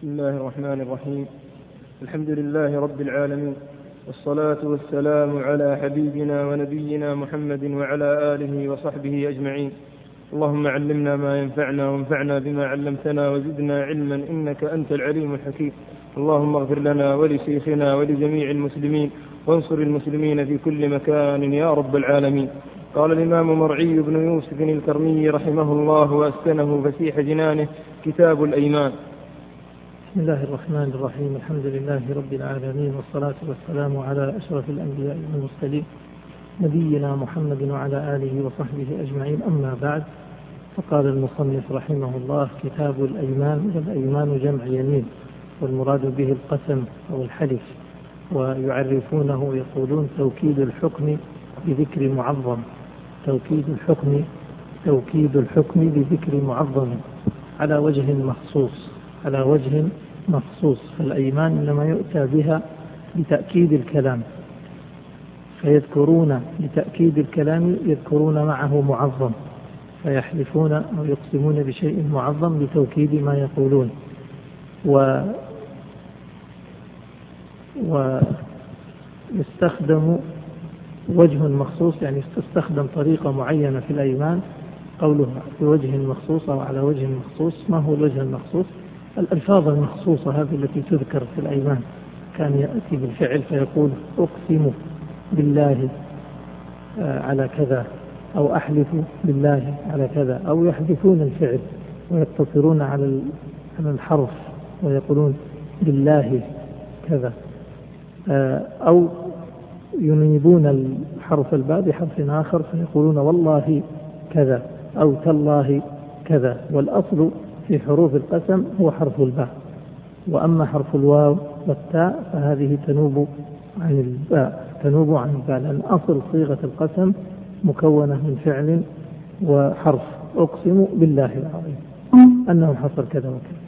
بسم الله الرحمن الرحيم. الحمد لله رب العالمين، والصلاة والسلام على حبيبنا ونبينا محمد وعلى آله وصحبه أجمعين. اللهم علمنا ما ينفعنا وانفعنا بما علمتنا وزدنا علما إنك أنت العليم الحكيم. اللهم اغفر لنا ولشيخنا ولجميع المسلمين، وانصر المسلمين في كل مكان يا رب العالمين. قال الإمام مرعي بن يوسف الكرمي رحمه الله وأسكنه فسيح جنانه: كتاب الأيمان. بسم الله الرحمن الرحيم. الحمد لله رب العالمين، والصلاة والسلام على أشرف الأنبياء والمرسلين نبينا محمد وعلى آله وصحبه أجمعين. أما بعد، فقال المصنف رحمه الله: كتاب الأيمان. والأيمان جمع يمين، والمراد به القسم أو الحلف، ويعرفونه يقولون توكيد الحكم بذكر معظم. توكيد الحكم بذكر معظم على وجه مخصوص. فالأيمان إنما يؤتى بها لتأكيد الكلام، فيذكرون لتأكيد الكلام يذكرون معه معظم، فيحلفون أو يقسمون بشيء معظم لتوكيد ما يقولون. ويستخدم وجه مخصوص، يعني تستخدم طريقة معينة في الأيمان. قوله بوجه مخصوص أو على وجه مخصوص، ما هو الوجه المخصوص؟ الألفاظ المخصوصة هذه التي تذكر في الأيمان. كان يأتي بالفعل فيقول: أقسم بالله على كذا، أو أحلف بالله على كذا، أو يحذفون الفعل ويقتصرون على الحرف ويقولون بالله كذا، أو ينيبون الحرف الباء بحرف آخر فيقولون والله كذا أو تالله كذا. والأصل في حروف القسم هو حرف الباء، وأما حرف الواو والتاء فهذه تنوب عن الباء، لأن أصل صيغة القسم مكونة من فعل وحرف. أقسم بالله العظيم أنه حصل كذا وكذا.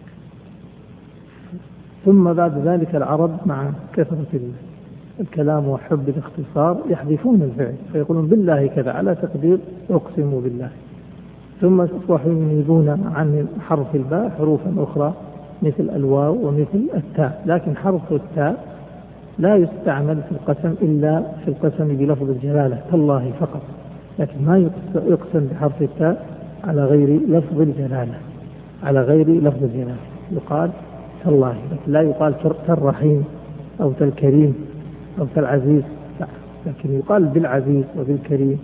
ثم بعد ذلك العرب مع كثرة الكلام وحب الاختصار يحذفون الفعل فيقولون بالله كذا على تقدير أقسم بالله. ثم أصبحوا ينيبون عن حرف الباء حروفا أخرى مثل الواو ومثل التاء، لكن حرف التاء لا يستعمل في القسم إلا في القسم بلفظ الجلالة تالله فقط، لكن ما يقسم بحرف التاء على غير لفظ الجلالة. يقال تالله، لكن لا يقال تالرحيم أو تالكريم أو تالعزيز، لكن يقال بالعزيز وبالكريم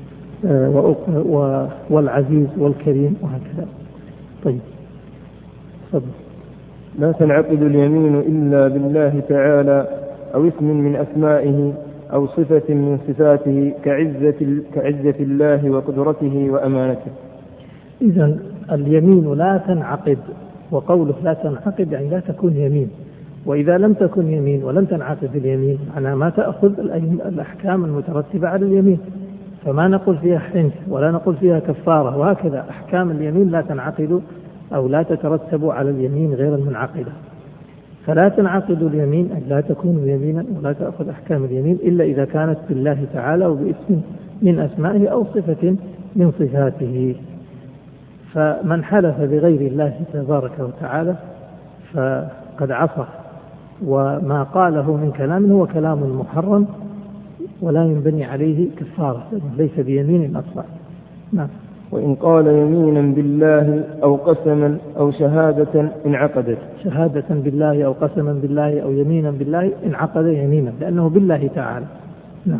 والعزيز والكريم وهكذا. طيب، صدق. لا تنعقد اليمين إلا بالله تعالى، أو اسم من أسمائه، أو صفة من صفاته، كعزة الله وقدرته وأمانته. إذن اليمين لا تنعقد، وقوله لا تنعقد يعني لا تكون يمين. وإذا لم تكن يمين ولم تنعقد اليمين معناه ما تأخذ الأحكام المترتبة على اليمين، فما نقول فيها حنث ولا نقول فيها كفارة، وهكذا أحكام اليمين لا تنعقد أو لا تترتب على اليمين غير المنعقدة. فلا تنعقد اليمين أي لا تكون يمينا ولا تأخذ أحكام اليمين إلا إذا كانت بالله تعالى وباسم من أسمائه أو صفة من صفاته. فمن حلف بغير الله تبارك وتعالى فقد عصى، وما قاله من كلام هو كلام محرم ولا ينبني عليه كفارة، ليس بيمين أصلا. نعم. وإن قال يمينا بالله أو قسما أو شهادة انعقدت. شهادة بالله أو قسما بالله أو يمينا بالله انعقد يمينا لأنه بالله تعالى. نعم.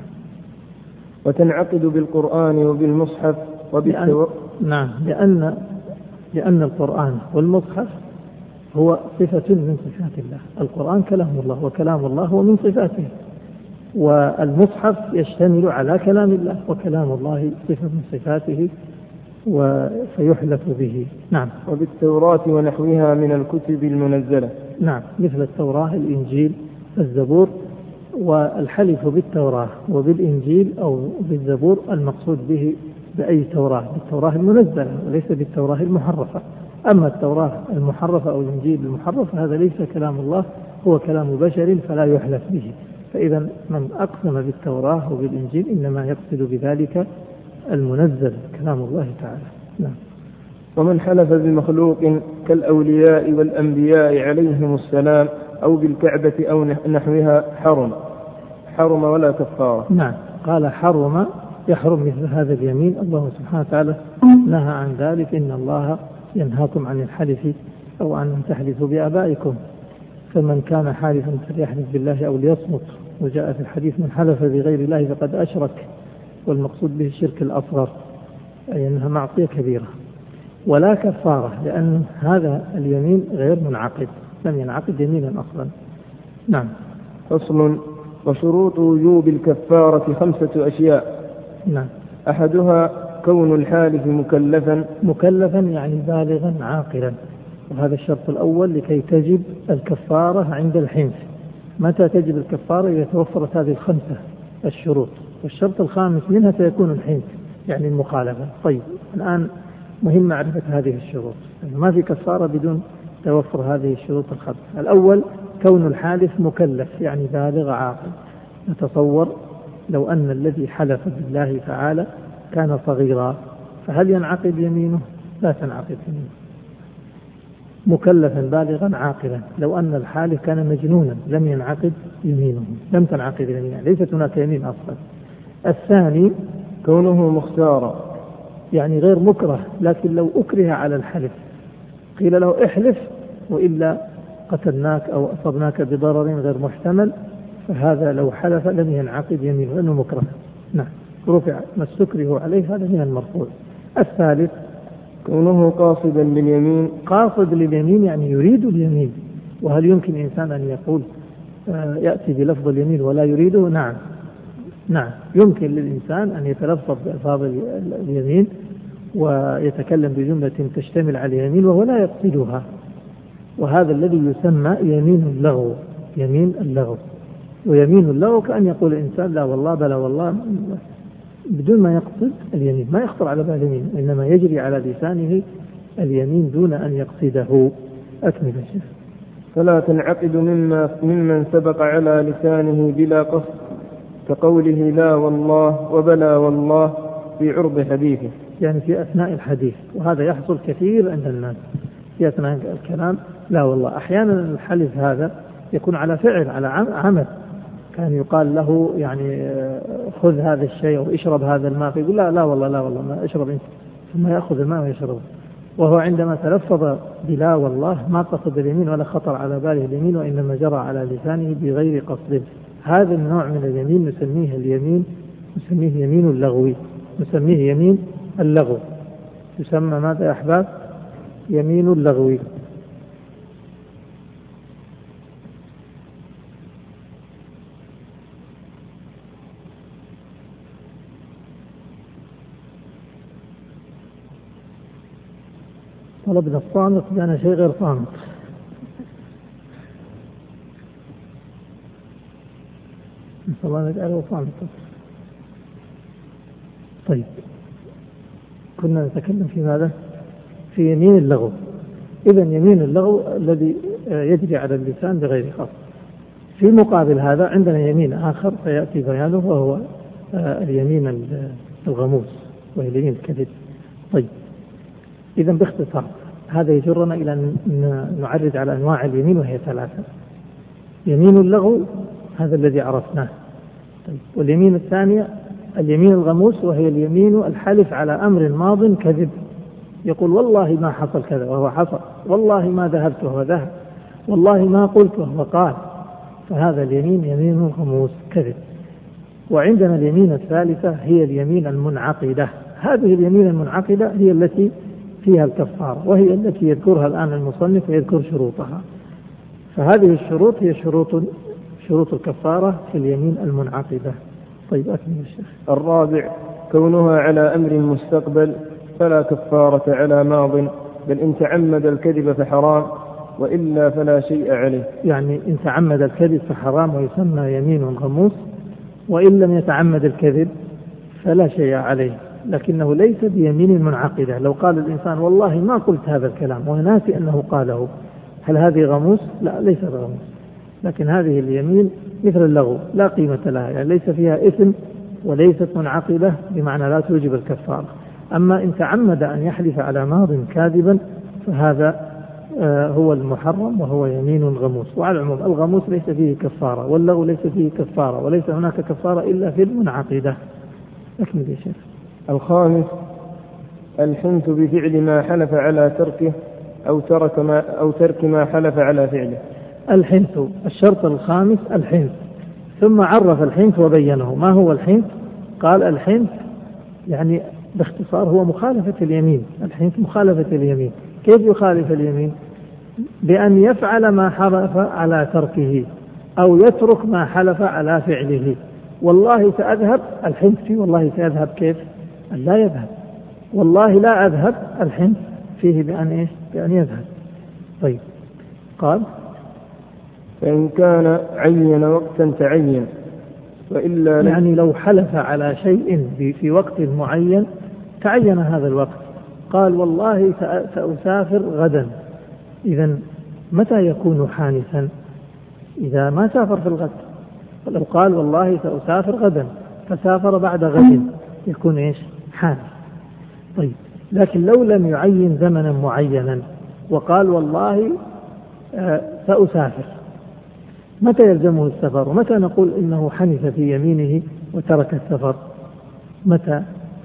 وتنعقد بالقرآن وبالمصحف نعم، لأن القرآن والمصحف هو صفة من صفات الله. القرآن كلام الله، وكلام الله هو من صفاته، والمصحف يشتمل على كلام الله، وكلام الله صفة من صفاته فيحلف به. نعم. وبالتوراة ونحوها من الكتب المنزلة. نعم، مثل التوراة، الإنجيل، الزبور. والحلف بالتوراة وبالإنجيل أو بالزبور المقصود به بأي توراة؟ بالتوراة المنزلة وليس بالتوراة المحرفة. أما التوراة المحرفة أو الإنجيل المحرف هذا ليس كلام الله، هو كلام بشر فلا يحلف به. فإذا من أقسم بالتوراة وبالإنجيل إنما يقصد بذلك المنزل كلام الله تعالى. نعم. ومن حلف بمخلوق كالأولياء والأنبياء عليهم السلام أو بالكعبة أو نحوها حرم ولا كفارة. نعم، قال حرم، يحرم مثل هذا اليمين. الله سبحانه وتعالى نهى عن ذلك: إن الله ينهاكم عن الحلف أو عن أن تحلفوا بآبائكم، فمن كان حالفا فليحلف بالله أو ليصمت. وجاء في الحديث: من حلف بغير الله فقد أشرك، والمقصود به الشرك الأصغر، أي أنها معصية كبيرة. ولا كفارة، لأن هذا اليمين غير منعقد، لم ينعقد يمينا أصلا. نعم. فصل: وشروط وجوب الكفارة 5 أشياء. نعم. أحدها كون الحالف مكلفا يعني بالغا عاقلا، وهذا الشرط الأول لكي تجب الكفارة عند الحنث. متى تجب الكفارة؟ إذا توفرت هذه 5 الشروط، والشرط الخامس منها سيكون الحنث يعني المخالفة. طيب، الآن مهم معرفة هذه الشروط، ما في كفارة بدون توفر هذه الشروط 5. الأول كون الحالف مكلف يعني بالغ عاقل. نتصور لو أن الذي حلف بالله تعالى كان صغيرا، فهل ينعقد يمينه؟ لا تنعقد يمينه. مكلفا بالغا عاقلا. لو أن الحالف كان مجنونا لم ينعقد يمينه، لم تنعقد يمينه، ليست هناك يمين أصلا. الثاني كونه مختارا يعني غير مكره، لكن لو أكره على الحلف قيل له احلف وإلا قتلناك أو أصبناك بضرر غير محتمل، فهذا لو حلف لم ينعقد يمينه لأنه مكره. نعم، رفع ما استكره عليه، هذا من المرفوع. الثالث كونه قاصدا لليمين. قاصد لليمين يعني يريد اليمين. وهل يمكن إنسان أن يقول يأتي بلفظ اليمين ولا يريده؟ نعم، يمكن للإنسان أن يتلفظ بألفاظ اليمين ويتكلم بجملة تشتمل على اليمين وهو لا يقصدها، وهذا الذي يسمى يمين اللغو. يمين اللغو. ويمين اللغو كأن يقول الإنسان لا والله بلا والله بدون ما يقصد اليمين، ما يخطر على بال اليمين، إنما يجري على لسانه اليمين دون أن يقصده. أكمل يا شيخ. فلا تنعقد ممن سبق على لسانه بلا قصد، كقوله لا والله وبلا والله في عرض حديثه، يعني في أثناء الحديث، وهذا يحصل كثير عند الناس في أثناء الكلام لا والله. أحيانا الحلف هذا يكون على فعل، على عمل، كان يقال له يعني خذ هذا الشيء أو اشرب هذا الماء، فيقول لا والله ما اشرب انت، ثم يأخذ الماء ويشربه، وهو عندما تلفظ بلا والله ما قصد اليمين ولا خطر على باله اليمين، وإنما جرى على لسانه بغير قصد. هذا النوع من اليمين نسميه يمين اللغوي، نسميه يمين اللغو. يسمى ماذا يا أحباب؟ يمين اللغوي. طلبنا الصامت لأن شيء غير صامت. نسأل الله نجعله صامتا. طيب، كنا نتكلم في ماذا؟ في يمين اللغو. إذن يمين اللغو الذي يجري على اللسان بغير قصد. في مقابل هذا عندنا يمين آخر سيأتي بيانه، وهو اليمين الغموس، وهي اليمين الكذب. طيب، إذن باختصار هذا يجرنا إلى أن نعرج على أنواع اليمين، وهي 3. يمين اللغو هذا الذي عرفناه. طيب، واليمين الثانية اليمين الغموس، وهي اليمين الحلف على أمر ماض كذب، يقول والله ما حصل كذا وهو حصل، والله ما ذهبت وهو ذهب، والله ما قلت وهو قال، فهذا اليمين يمين غموس كذب. وعندنا اليمين الثالثة هي اليمين المنعقدة. هذه اليمين المنعقدة هي التي فيها الكفارة، وهي التي يذكرها الآن المصنف ويذكر شروطها. فهذه الشروط هي شروط الكفارة في اليمين المنعقدة. طيب، أكمل الشيخ. الرابع كونها على أمر مستقبل، فلا كفارة على ماض، بل إن تعمد الكذب فحرام، وإلا فلا شيء عليه. يعني إن تعمد الكذب فحرام ويسمى يمين غموس، وإن لم يتعمد الكذب فلا شيء عليه، لكنه ليس بيمين منعقدة. لو قال الإنسان والله ما قلت هذا الكلام وناسي أنه قاله، هل هذه غموس؟ لا، ليست غموس. لكن هذه اليمين مثل اللغو لا قيمة لها، يعني ليس فيها إثم وليست منعقدة، بمعنى لا توجب الكفارة. أما إن تعمد أن يحلف على ماض كاذبا فهذا هو المحرم وهو يمين غموس. وعلى العموم الغموس ليس فيه كفارة، واللغو ليس فيه كفارة، وليس هناك كفارة إلا في المنعقدة. أكمل يا شيخ. الخامس الحنث بفعل ما حلف على تركه أو ترك ما حلف على فعله. الحنث الشرط الخامس الحنث، ثم عرف الحنث وبينه. ما هو الحنث؟ قال الحنث يعني باختصار هو مخالفة اليمين. الحنث مخالفة اليمين. كيف يخالف اليمين؟ بأن يفعل ما حلف على تركه أو يترك ما حلف على فعله. والله سأذهب، الحنث فيه والله سأذهب، كيف؟ أن لا يذهب. والله لا أذهب، الحنث فيه بأن إيش؟ بأن يذهب. طيب قال فإن كان عين وقتا تعين، وإلا يعني لو حلف على شيء في وقت معين تعين هذا الوقت. قال والله سأسافر غدا، إذن متى يكون حانثا؟ إذا ما سافر في الغد. لو قال والله سأسافر غدا فسافر بعد غد يكون إيش؟ حانث. طيب لكن لو لم يعين زمنا معينا وقال والله سأسافر، متى يلزمه السفر؟ ومتى نقول إنه حنث في يمينه وترك السفر؟ متى؟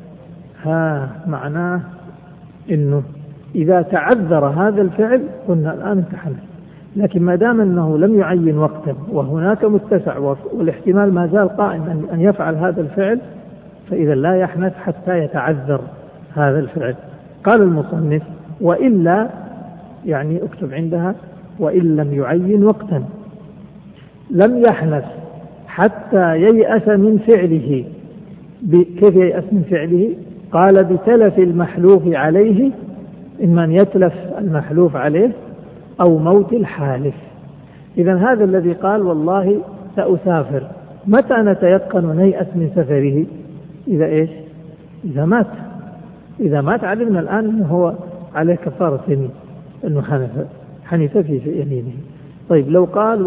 معناه إنه إذا تعذر هذا الفعل قلنا الآن انت حنث. لكن ما دام أنه لم يعين وقتا وهناك متسع والاحتمال ما زال قائم أن يفعل هذا الفعل، فإذا لا يحنث حتى يتعذر هذا الفعل. قال المصنف وإلا، يعني اكتب عندها وإن لم يعين وقتا، لم يحنث حتى ييأس من فعله. كيف ييأس من فعله؟ قال بتلف المحلوف عليه، إما أن يتلف المحلوف عليه أو موت الحالف. إذن هذا الذي قال والله سأسافر، متى نتيقن ونيأس من سفره؟ إذا إيش؟ إذا مات. إذا مات علمنا الآن أنه هو عليه كفارة يمين، أنه حنث في يمينه. طيب لو قال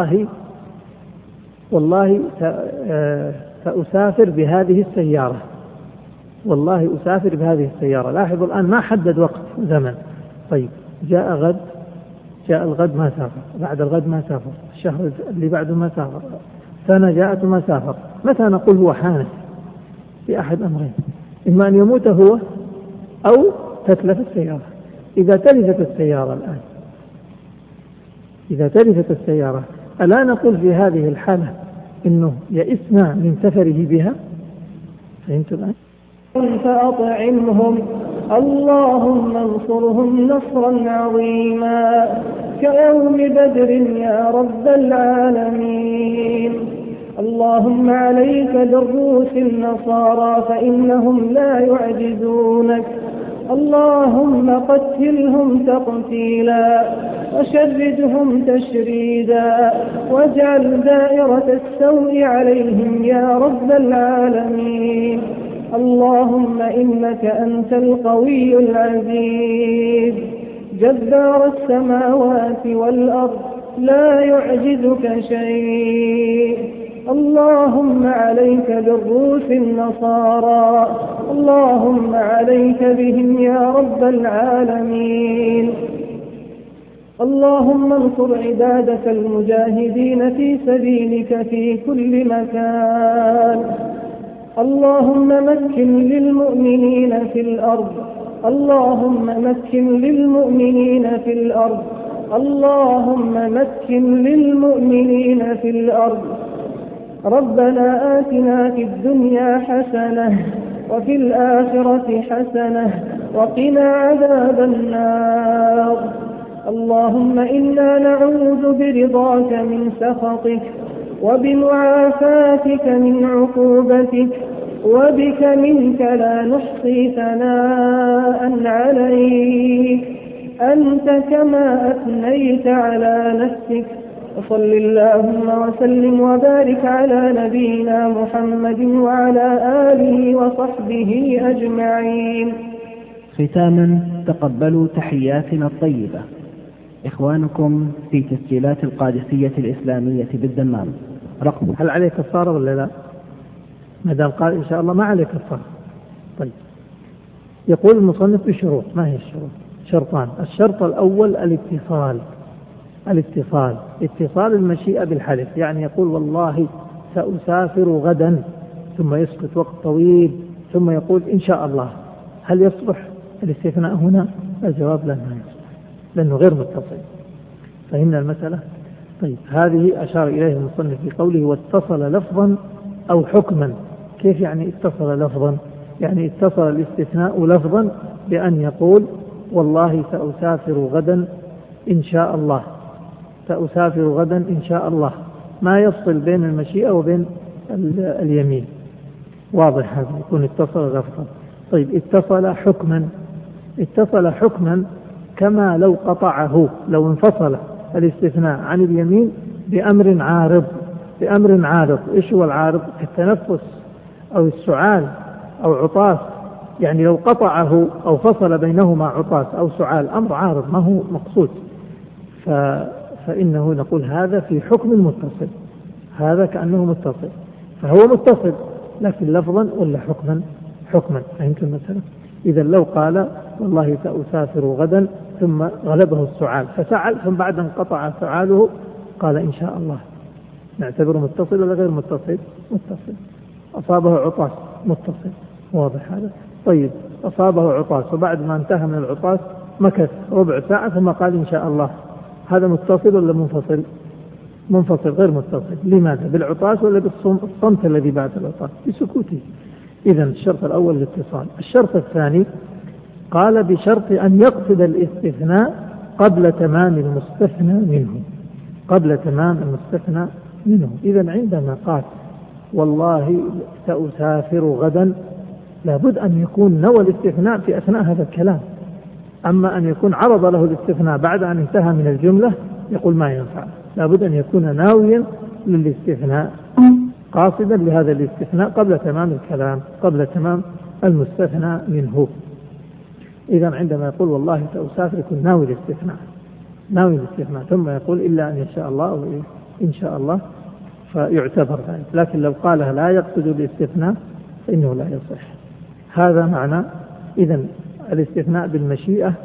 والله سأسافر بهذه السيارة، والله أسافر بهذه السيارة. لاحظوا الآن ما حدد وقت زمن. طيب جاء الغد ما سافر، بعد الغد ما سافر، الشهر اللي بعده ما سافر، سنة جاءت ما سافر. متى نقول هو حانث؟ في أحد أمرين، إما أن يموت هو أو تتلف السيارة. إذا تلفت السيارة الآن، إذا تلفت السيارة ألا نقول في هذه الحالة إنه يئسنا من سفره بها؟ فهمت الآن؟ فأطعمهم اللهم انصرهم نصرا عظيما كيوم بدر يا رب العالمين. اللهم عليك بالروس النصارى فإنهم لا يعجزونك. اللهم قتلهم تقتيلا وشردهم تشريدا واجعل دائرة السوء عليهم يا رب العالمين. اللهم إنك أنت القوي العزيز جبار السماوات والأرض لا يعجزك شيء. اللهم عليك بالروس النصارى، اللهم عليك بهم يا رب العالمين. اللهم انصر عبادك المجاهدين في سبيلك في كل مكان. اللهم مكن للمؤمنين في الأرض، اللهم مكن للمؤمنين في الأرض، اللهم مكن للمؤمنين في الأرض. ربنا آتنا في الدنيا حسنة وفي الآخرة حسنة وقنا عذاب النار. اللهم إنا نعوذ برضاك من سخطك وبمعافاتك من عقوبتك، وبك منك لا نحصي ثناء عليك أنت كما أثنيت على نفسك. وصل اللهم وسلم وبارك على نبينا محمد وعلى آله وصحبه أجمعين. ختاما تقبلوا تحياتنا الطيبة. إخوانكم في تسجيلات القادسية الإسلامية بالدمام. رقم هل عليه كفارة ولا لا؟ ما دام قال إن شاء الله ما عليه كفارة. طيب يقول المصنف بشروط. ما هي الشروط؟ شرطان. الشرط الأول الاتصال، اتصال المشيئة بالحلف، يعني يقول والله سأسافر غدا، ثم يسكت وقت طويل، ثم يقول إن شاء الله. هل يصلح الاستثناء هنا؟ الجواب لا، ما يصلح، لأنه غير متصل. فهمنا المسألة؟ طيب، هذه أشار إليه المصنف بقوله واتصل لفظا أو حكما. كيف يعني اتصل لفظا؟ يعني اتصل الاستثناء لفظا بأن يقول والله سأسافر غدا إن شاء الله، سأسافر غدا إن شاء الله، ما يفصل بين المشيئة وبين اليمين. واضح هذا، يكون اتصل لفظا. طيب، اتصل حكما كما لو قطعه، لو انفصل الاستثناء عن اليمين بأمر عارض. إيش هو العارض؟ التنفس أو السعال أو عطاس. يعني لو قطعه أو فصل بينهما عطاس أو سعال، أمر عارض ما هو مقصود، فإنه نقول هذا في حكم متصل، هذا كأنه متصل، فهو متصل لكن لفظا ولا حكما. فهمت المسألة؟ إذا لو قال والله سأسافر غدا ثم غلبه السعال فسعل، ثم بعد انقطع سعاله قال إن شاء الله، نعتبره متصل ولا غير متصل؟ متصل. أصابه عطاس، متصل. واضح هذا؟ طيب، أصابه عطاس وبعد ما انتهى من العطاس مكث ربع ساعة ثم قال إن شاء الله، هذا متصل ولا منفصل؟ منفصل، غير متصل. لماذا؟ بالعطاس ولا بالصمت الذي بعد العطاس؟ بسكوته. إذن الشرط الأول الاتصال. الشرط الثاني قال بشرط أن يقصد الاستثناء قبل تمام المستثنى منه. إذن عندما قال والله سأسافر غدا، لابد أن يكون نوى الاستثناء في أثناء هذا الكلام. أما أن يكون عرض له الاستثناء بعد أن انتهى من الجملة يقول ما ينفع، لابد أن يكون ناويا للاستثناء، قاصدا لهذا الاستثناء قبل تمام الكلام، قبل تمام المستثنى منه. إذا عندما يقول والله سأسافر يكون ناوي الاستثناء، ثم يقول إلا أن يشاء الله أو إن شاء الله، فيعتبر ذلك. لكن لو قالها لا يقصد الاستثناء فإنه لا يصح. هذا معنى. إذن الاستثناء بالمشيئة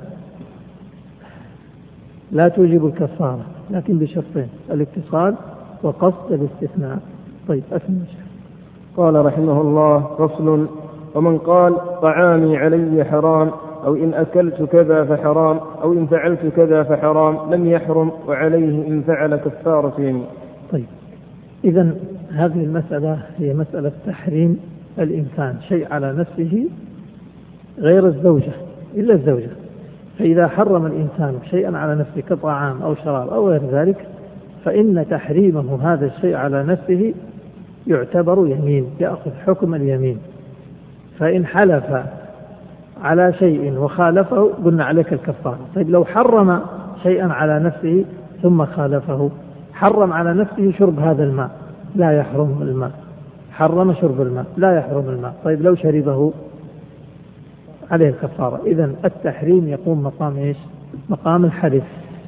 لا توجب الكفارة، لكن بشرطين: الاتصال وقصد الاستثناء. طيب، أسمع. قال رحمه الله: فصل: ومن قال طعامي علي حرام، أو إن أكلت كذا فحرام، أو إن فعلت كذا فحرام، لم يحرم، وعليه إن فعل كفارة يمين. طيب، إذن هذه المسألة هي مسألة تحريم الإنسان شيء على نفسه غير الزوجة إلا الزوجة. فإذا حرم الإنسان شيئا على نفسه كطعام أو شراب أو غير ذلك، فإن تحريمه هذا الشيء على نفسه يعتبر يمين، يأخذ حكم اليمين. فإن حلف على شيء وخالفه قلنا عليك الكفارة. طيب، لو حرم شيئا على نفسه ثم خالفه، حرم على نفسه شرب هذا الماء، لا يحرم الماء، حرم شرب الماء لا يحرم الماء. طيب، لو شربه عليه الكفارة. إذن التحريم يقوم مقام إيش؟ مقام الحلف.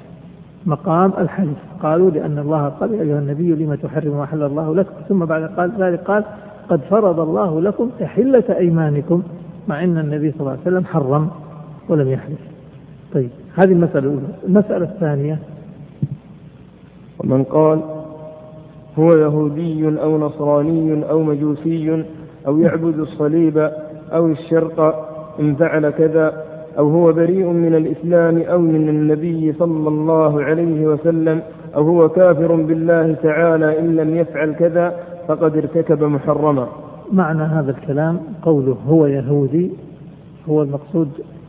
قالوا لأن الله قال يا أيها النبي لما تحرم ما أحل الله لك، ثم بعد ذلك قال قد فرض الله لكم تحلة أيمانكم، مع أن النبي صلى الله عليه وسلم حرم ولم يحلف. طيب، هذه المسألة الأولى. المسألة الثانية: ومن قال هو يهودي أو نصراني أو مجوسي أو يعبد الصليب أو الشرق إن فعل كذا، أو هو بريء من الإسلام أو من النبي صلى الله عليه وسلم، أو هو كافر بالله تعالى إن لم يفعل كذا، فقد ارتكب محرما. معنى هذا الكلام قوله هو يهودي، هو المقصود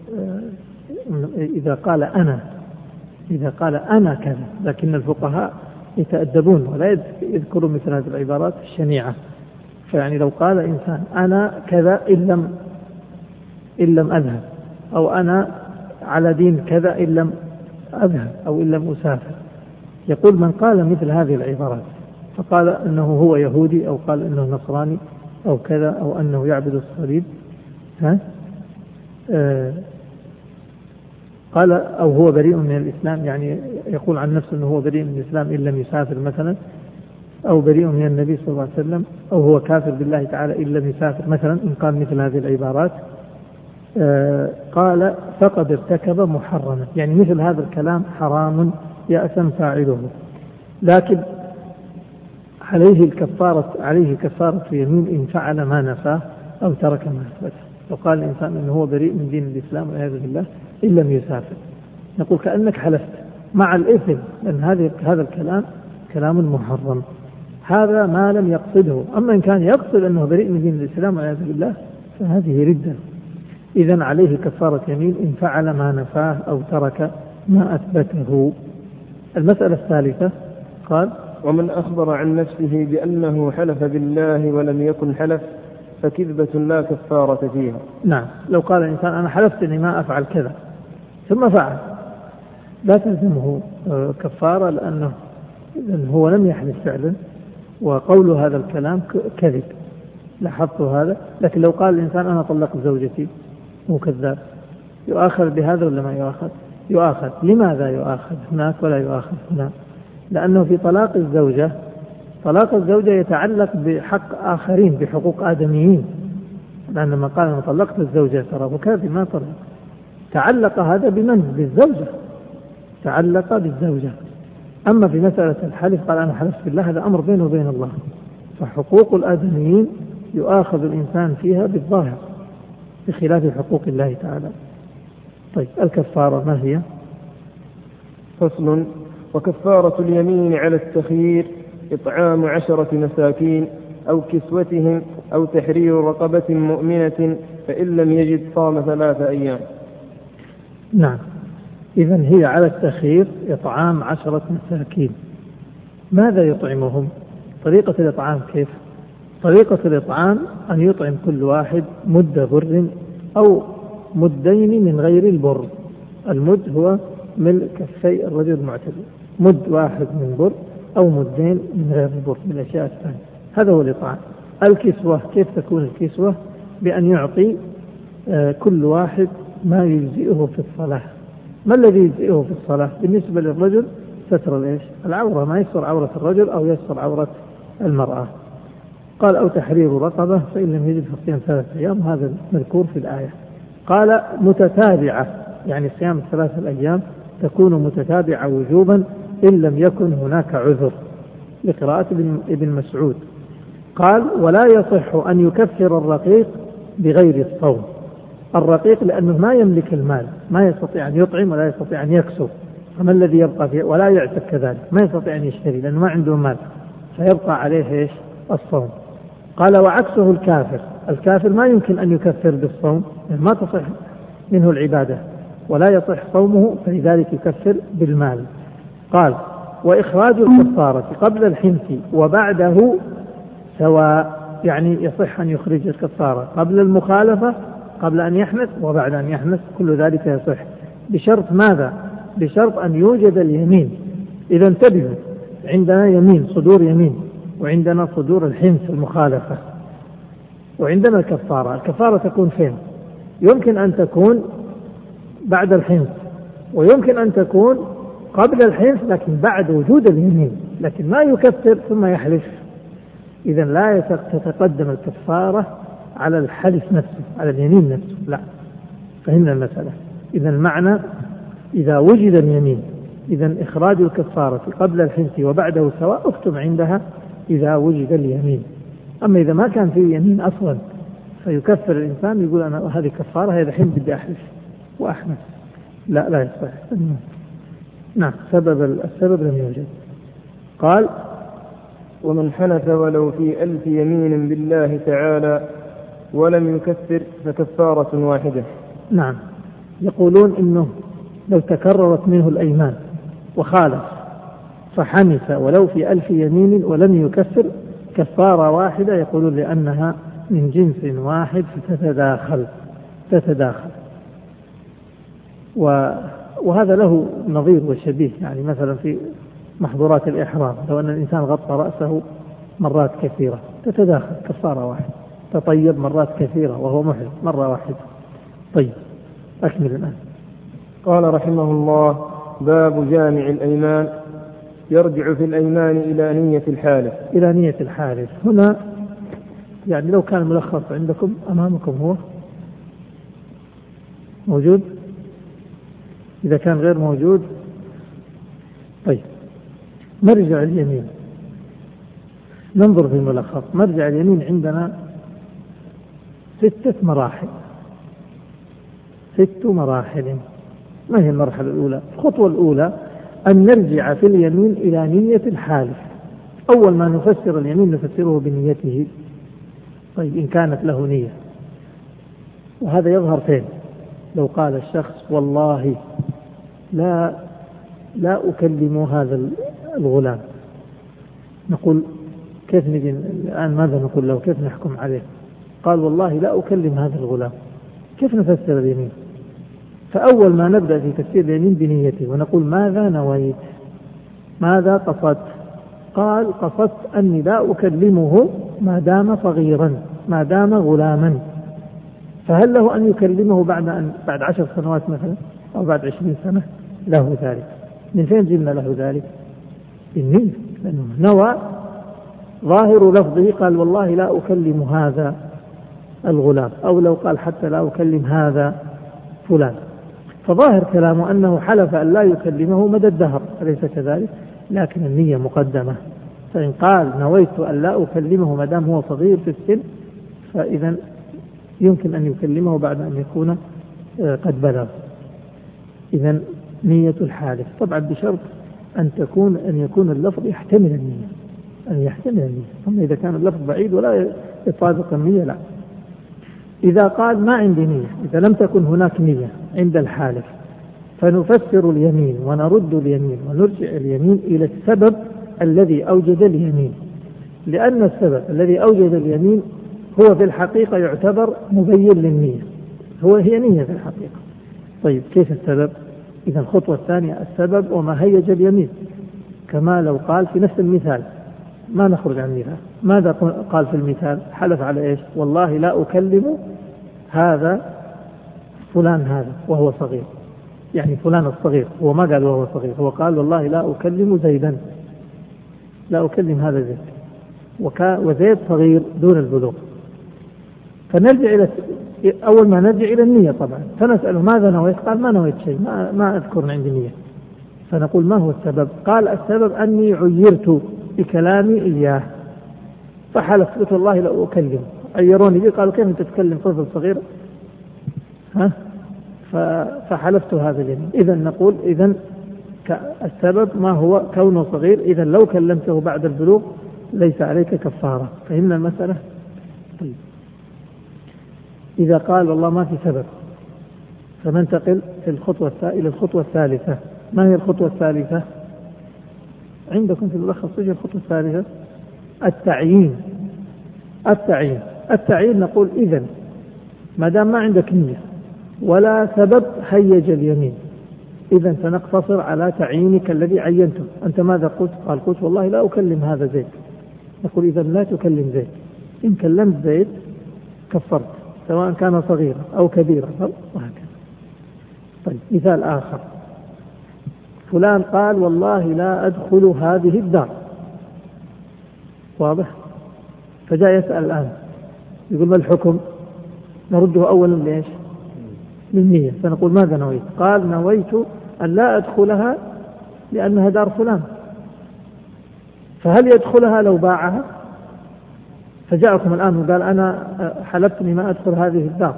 إذا قال أنا كذا. لكن الفقهاء يتأدبون ولا يذكروا مثل هذه العبارات الشنيعة. فيعني لو قال إنسان أنا كذا إن لم أذهب، أو أنا على دين كذا إن لم أذهب أو إن لم أسافر، يقول من قال مثل هذه العبارات فقال أنه هو يهودي أو قال أنه نصراني أو كذا أو أنه يعبد الصليب، قال أو هو بريء من الإسلام، يعني يقول عن نفسه أنه هو بريء من الإسلام إن لم يسافر مثلا، أو بريء من النبي صلى الله عليه وسلم، أو هو كافر بالله تعالى إن لم يسافر مثلا. إن قال مثل هذه العبارات قال فقد ارتكب محرما، يعني مثل هذا الكلام حرام يأثم فاعله، لكن عليه كفارة يمين إن فعل ما نفاه أو ترك ما أثبته. لو قال الإنسان أنه هو بريء من دين الإسلام والعياذ بالله إن لم يسافر، نقول كأنك حلفت مع الإثم، لأن هذا الكلام كلام محرم، هذا ما لم يقصده. أما إن كان يقصد أنه بريء من دين الإسلام والعياذ بالله فهذه ردة. إذن عليه كفارة يمين إن فعل ما نفاه أو ترك ما أثبته. المسألة الثالثة قال: ومن أخبر عن نفسه بأنه حلف بالله ولم يكن حلف فكذبة لا كفارة فيها. نعم، لو قال الإنسان أنا حلفت أني ما أفعل كذا ثم فعل، لا تلزمه كفارة، لأنه هو لم يحلف فعلا، وقول هذا الكلام كذب، لاحظت هذا. لكن لو قال الإنسان أنا طلقت زوجتي هو كذاب، يؤاخذ بهذا ولا ما يؤاخذ؟ يؤاخذ. لماذا يؤاخذ هناك ولا يؤاخذ هنا؟ لأنه في طلاق الزوجة يتعلق بحق آخرين، بحقوق آدميين، لأن ما قال أنا طلقت الزوجة ترى وكاذب ما طلق، تعلق هذا بمن؟ بالزوجة، تعلق بالزوجة. أما في مسألة الحلف قال أنا حلفت بالله، هذا أمر بينه وبين الله، فحقوق الآدميين يؤاخذ الإنسان فيها بالظاهر بخلاف حقوق الله تعالى. طيب، الكفارة ما هي؟ فصل: وكفارة اليمين على التخيير إطعام 10 مساكين أو كسوتهم أو تحرير رقبة مؤمنة، فإن لم يجد صام 3 أيام. نعم، إذن هي على التخيير إطعام 10 مساكين. ماذا يطعمهم؟ طريقة الإطعام كيف؟ طريقة الإطعام أن يطعم كل واحد مد بر أو مدين من غير البر. المد هو ملء كفي الرجل المعتدل، مد واحد من بر أو مدين من غير البر من الأشياء الثانية، هذا هو الإطعام. الكسوة كيف تكون الكسوة؟ بأن يعطي كل واحد ما يجزئه في الصلاة. ما الذي يجزئه في الصلاة؟ بالنسبة للرجل ستر العورة، ما يستر عورة الرجل أو يستر عورة المرأة. قال أو تحرير رقبة، فإن لم يجد فصيام 3 أيام، هذا مذكور في الآية. قال متتابعة، يعني صيام 3 أيام تكون متتابعة وجوبا إن لم يكن هناك عذر، لقراءة ابن مسعود. قال ولا يصح أن يكفر الرقيق بغير الصوم. الرقيق لأنه ما يملك المال، ما يستطيع أن يطعم ولا يستطيع أن يكسب، فما الذي يبقى فيه؟ ولا يعتق كذلك، ما يستطيع أن يشتري لأنه ما عنده مال، فيبقى عليه الصوم. قال وعكسه الكافر ما يمكن أن يكفر بالصوم، يعني ما تصح منه العبادة ولا يصح صومه، فلذلك يكفر بالمال. قال وإخراج الكفارة قبل الحنث وبعده سواء، يعني يصح أن يخرج الكفارة قبل المخالفة، قبل أن يحنث وبعد أن يحنث، كل ذلك يصح بشرط ماذا؟ بشرط أن يوجد اليمين. إذا انتبهوا، عندنا يمين، صدور يمين، وعندنا صدور الحنث المخالفة، وعندنا الكفارة تكون فين؟ يمكن أن تكون بعد الحنث، ويمكن أن تكون قبل الحنث لكن بعد وجود اليمين، لكن ما يكفر ثم يحلف. إذا لا تتقدم الكفارة على الحلف نفسه، على اليمين نفسه، لا. فهمنا المسألة. إذا المعنى إذا وجد اليمين، إذا إخراج الكفارة قبل الحنث وبعده سواء، اكتب عندها إذا وجد اليمين. أما إذا ما كان فيه يمين أصلا فيكفر الإنسان، يقول أنا هذه كفارة، هذا حين بدي أحلف وأحنث، لا يصح. نعم، السبب لم يوجد. قال ومن حنث ولو في 1000 يمين بالله تعالى ولم يكفر فكفارة واحدة. نعم، يقولون إنه لو تكررت منه الأيمان وخالف فحنث ولو في 1000 يمين ولم يكفر، كفارة واحدة، يقولون لأنها من جنس واحد تتداخل. وهذا له نظير وشبيه، يعني مثلا في محظورات الإحرام، لو أن الإنسان غطى رأسه مرات كثيرة تتداخل، كفارة واحدة. تطيب مرات كثيرة وهو محرم مرة واحدة. طيب، أكمل الآن. قال رحمه الله: باب جامع الأيمان، يرجع في الأيمان إلى نية الحالف. هنا يعني لو كان ملخص عندكم أمامكم هو موجود؟ إذا كان غير موجود طيب مرجع اليمين. ننظر في الملخص. مرجع اليمين عندنا 6 مراحل، 6 مراحل. ما هي المرحلة الأولى؟ الخطوة الأولى أن نرجع في اليمين إلى نية الحالف. أول ما نفسر اليمين نفسره بنيته. طيب إن كانت له نية، وهذا يظهر فين؟ لو قال الشخص والله لا أكلم هذا الغلام، نقول كيف نجي الآن ماذا نقول له؟ كيف نحكم عليه؟ قال والله لا أكلم هذا الغلام، كيف نفسر اليمين؟ فأول ما نبدأ في تفسير اليمين بنيته ونقول ماذا نويت؟ ماذا قصدت؟ قال قصدت أني لا أكلمه ما دام صغيرا، ما دام غلاما. فهل له أن يكلمه بعد 10 سنوات مثلا أو بعد 20 سنة؟ له ذلك. من فين جبنا له ذلك؟ بالنية، لأنه نوى. ظاهر لفظه قال والله لا أكلم هذا الغلام، أو لو قال حتى لا أكلم هذا فلان، فظاهر كلامه أنه حلف أن لا يكلمه مدى الدهر، أليس كذلك؟ لكن النية مقدمة. فإن قال نويت أن لا أكلمه ما دام هو صغير في السن، فإذا يمكن أن يكلمه بعد أن يكون قد بلغ. إذا نية الحالف طبعا بشرط أن يكون اللفظ يحتمل النية، أن يحتمل النية. أما إذا كان اللفظ بعيد ولا يطابق النية لا. إذا قال ما عندي نية، إذا لم تكن هناك نية عند الحالف، فنفسر اليمين ونرد اليمين ونرجع اليمين إلى السبب الذي أوجد اليمين، لأن السبب الذي أوجد اليمين هو في الحقيقة يعتبر مبين للنية، هي نية في الحقيقة. طيب كيف السبب؟ إذا الخطوة الثانية السبب وما هيج اليمين، كما لو قال في نفس المثال، ما نخرج عن المثال. ماذا قال في المثال؟ حلف على إيش؟ والله لا أكلم هذا فلان هذا وهو صغير، يعني فلان الصغير. هو ما قال وهو صغير، هو قال والله لا أكلم زيدا، لا أكلم هذا زيد، وزيد صغير دون البلوغ. فنرجع إلى أول ما نرجع إلى النية طبعا، فنسأله ماذا نويت؟ قال ما نويت شيء، ما أذكر عندي نية. فنقول ما هو السبب؟ قال السبب أني عيرت بكلامي إياه، فحلفت قلت والله لا أكلم. عيروني به، قالوا كيف أنت تتكلم طفل صغير؟ فحلفت هذا اليمين. إذا نقول إذا السبب ما هو كونه صغير، إذا لو كلمته بعد البلوغ ليس عليك كفارة. فهمنا المسألة؟ طيب إذا قال والله ما في سبب، فننتقل إلى الخطوة الثالثة. ما هي الخطوة الثالثة؟ عندكم في الملخص تجي الخطوة الثالثة التعيين. التعيين نقول إذن ما دام ما عندك نية ولا سبب هيج اليمين، إذن سنقتصر على تعيينك الذي عينته. أنت ماذا قلت؟ قال قلت والله لا أكلم هذا زيد. نقول إذن لا تكلم زيد. إن كلمت زيد كفرت، سواء كان صغيرا أو كبيرا وهكذا. طيب مثال آخر، فلان قال والله لا أدخل هذه الدار، واضح؟ فجاء يسأل الآن يقول ما الحكم؟ نرده أولا ليش؟ للنية. فنقول ماذا نويت؟ قال نويت أن لا أدخلها لأنها دار فلان. فهل يدخلها لو باعها؟ فجاءكم الآن وقال أنا حلفتني ما أدخل هذه الدار،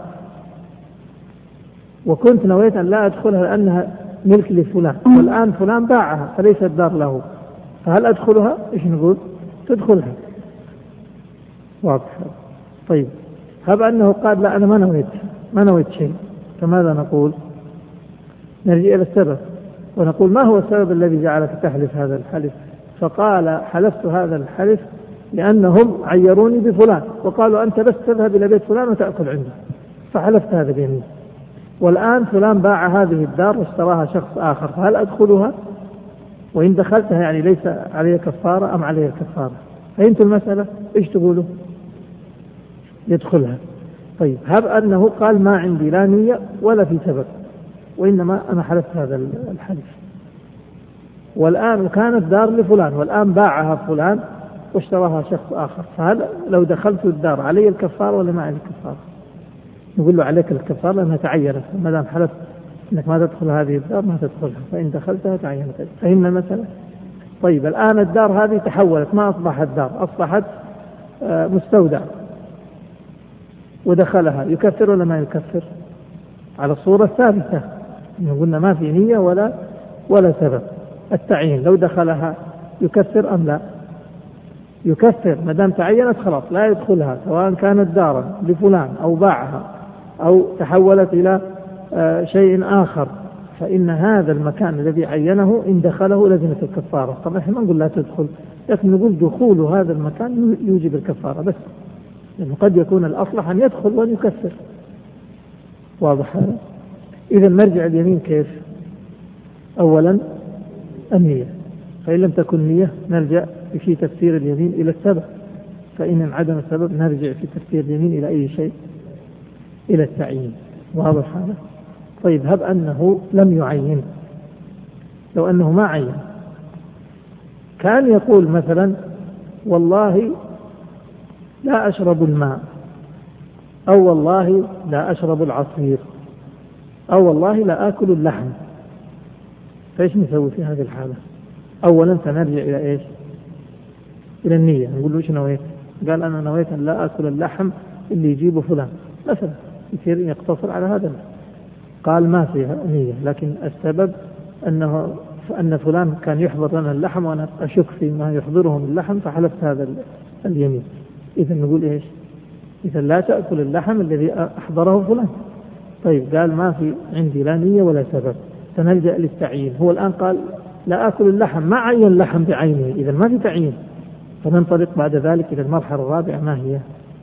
وكنت نويت أن لا أدخلها لأنها ملك لفلان، والآن فلان باعها فليست دار له، فهل أدخلها؟ إيش نقول؟ تدخلها. واضح؟ طيب هب أنه قال لا أنا ما نويت شيء، فماذا نقول؟ نرجع إلى السبب ونقول ما هو السبب الذي جعلك تحلف هذا الحلف؟ فقال حلفت هذا الحلف لأنهم عيروني بفلان وقالوا أنت بس تذهب إلى بيت فلان وتأكل عنده، فحلفت هذا اليمين. والآن فلان باع هذه الدار واشتراها شخص آخر، فهل أدخلها؟ وإن دخلتها يعني ليس علي كفارة أم علي كفارة؟ فهمت المسألة؟ إيش تقولوا؟ يدخلها. طيب هب أنه قال ما عندي لا نية ولا في سبب، وإنما أنا حلفت هذا الحلف، والآن كانت دار لفلان والآن باعها فلان واشتراها شخص آخر، فهل لو دخلت الدار علي الكفارة ولا ما علي الكفارة؟ نقول له عليك الكفارة لأنها تعينت، ما دام حلفت أنك ما تدخل هذه الدار ما تدخلها، فإن دخلتها تعينت. فهمنا مثلا؟ طيب الآن الدار هذه تحولت، ما أصبحت دار، أصبحت مستودع ودخلها، يكفر ولا ما يكفر؟ على الصورة الثابتة قلنا ما في نية ولا سبب. التعيين لو دخلها يكفر أم لا؟ يكفر ما دام تعينت خلاص لا يدخلها، سواء كانت دارا لفلان أو باعها أو تحولت إلى شيء آخر، فإن هذا المكان الذي عينه إن دخله لزمت الكفارة. طبعا احنا ما نقول لا تدخل، لكن نقول دخول هذا المكان يوجب الكفارة بس، لأنه قد يكون الأصلح أن يدخل وأن يكفر. واضح هذا؟ إذا مرجع اليمين كيف؟ أولا النية، فإن لم تكن نية نرجع في تفسير اليمين إلى السبب، فإن انعدم السبب نرجع في تفسير اليمين إلى أي شيء؟ إلى التعيين. واضح هذا؟ طيب هب أنه لم يعين، لو أنه ما عين كان يقول مثلا والله لا أشرب الماء، أو والله لا أشرب العصير، أو والله لا آكل اللحم، فإيش نسوي في هذه الحالة؟ أولا سنرجع إلى إيش؟ إلى النية. نقول له إيش نويت؟ قال أنا نويت أن لا آكل اللحم اللي يجيبه فلان مثلا، يصير يقتصر على هذا. قال ما فيها نية، لكن السبب أن فلان كان يحضر لنا اللحم وأنا أشك في ما يحضرهم اللحم فحلفت هذا اليمين. إذا نقول إيش؟ إذا لا تأكل اللحم الذي أحضره فلان. طيب قال ما في عندي لا نية ولا سبب، سنلجأ للتعيين. هو الآن قال لا آكل اللحم، ما عين اللحم بعينه، إذا ما في تعيين، فننطلق بعد ذلك إلى المرحلة الرابعة. ما هي؟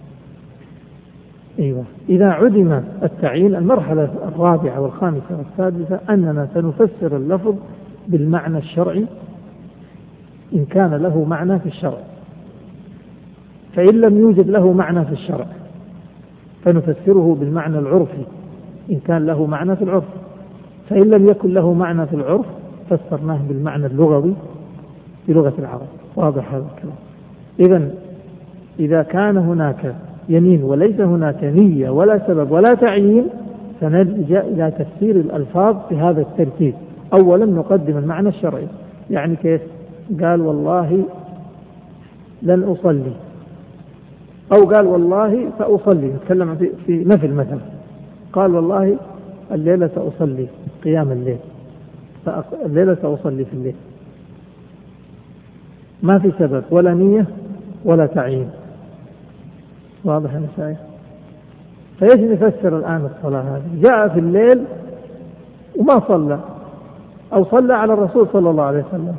أيوة، إذا عدم التعيين المرحلة الرابعة والخامسة والسادسة أننا سنفسر اللفظ بالمعنى الشرعي إن كان له معنى في الشرع، فإن لم يوجد له معنى في الشرع فنفسره بالمعنى العرفي إن كان له معنى في العرف، فإن لم يكن له معنى في العرف فسرناه بالمعنى اللغوي بلغة العرب. واضح هذا الكلام؟ إذن إذا كان هناك يمين وليس هناك نية ولا سبب ولا تعيين فنلجأ إلى تفسير الألفاظ بهذا الترتيب. أولا نقدم المعنى الشرعي، يعني كيف؟ قال والله لن أصلي، أو قال والله سأصلي، نتكلم في مثل مثلا، قال والله الليلة سأصلي قيام الليل، الليلة سأصلي في الليل، ما في سبب ولا نية ولا تعيين. واضح يا مشايخ؟ فيش نفسر الآن الصلاة هذه؟ جاء في الليل وما صلى، أو صلى على الرسول صلى الله عليه وسلم،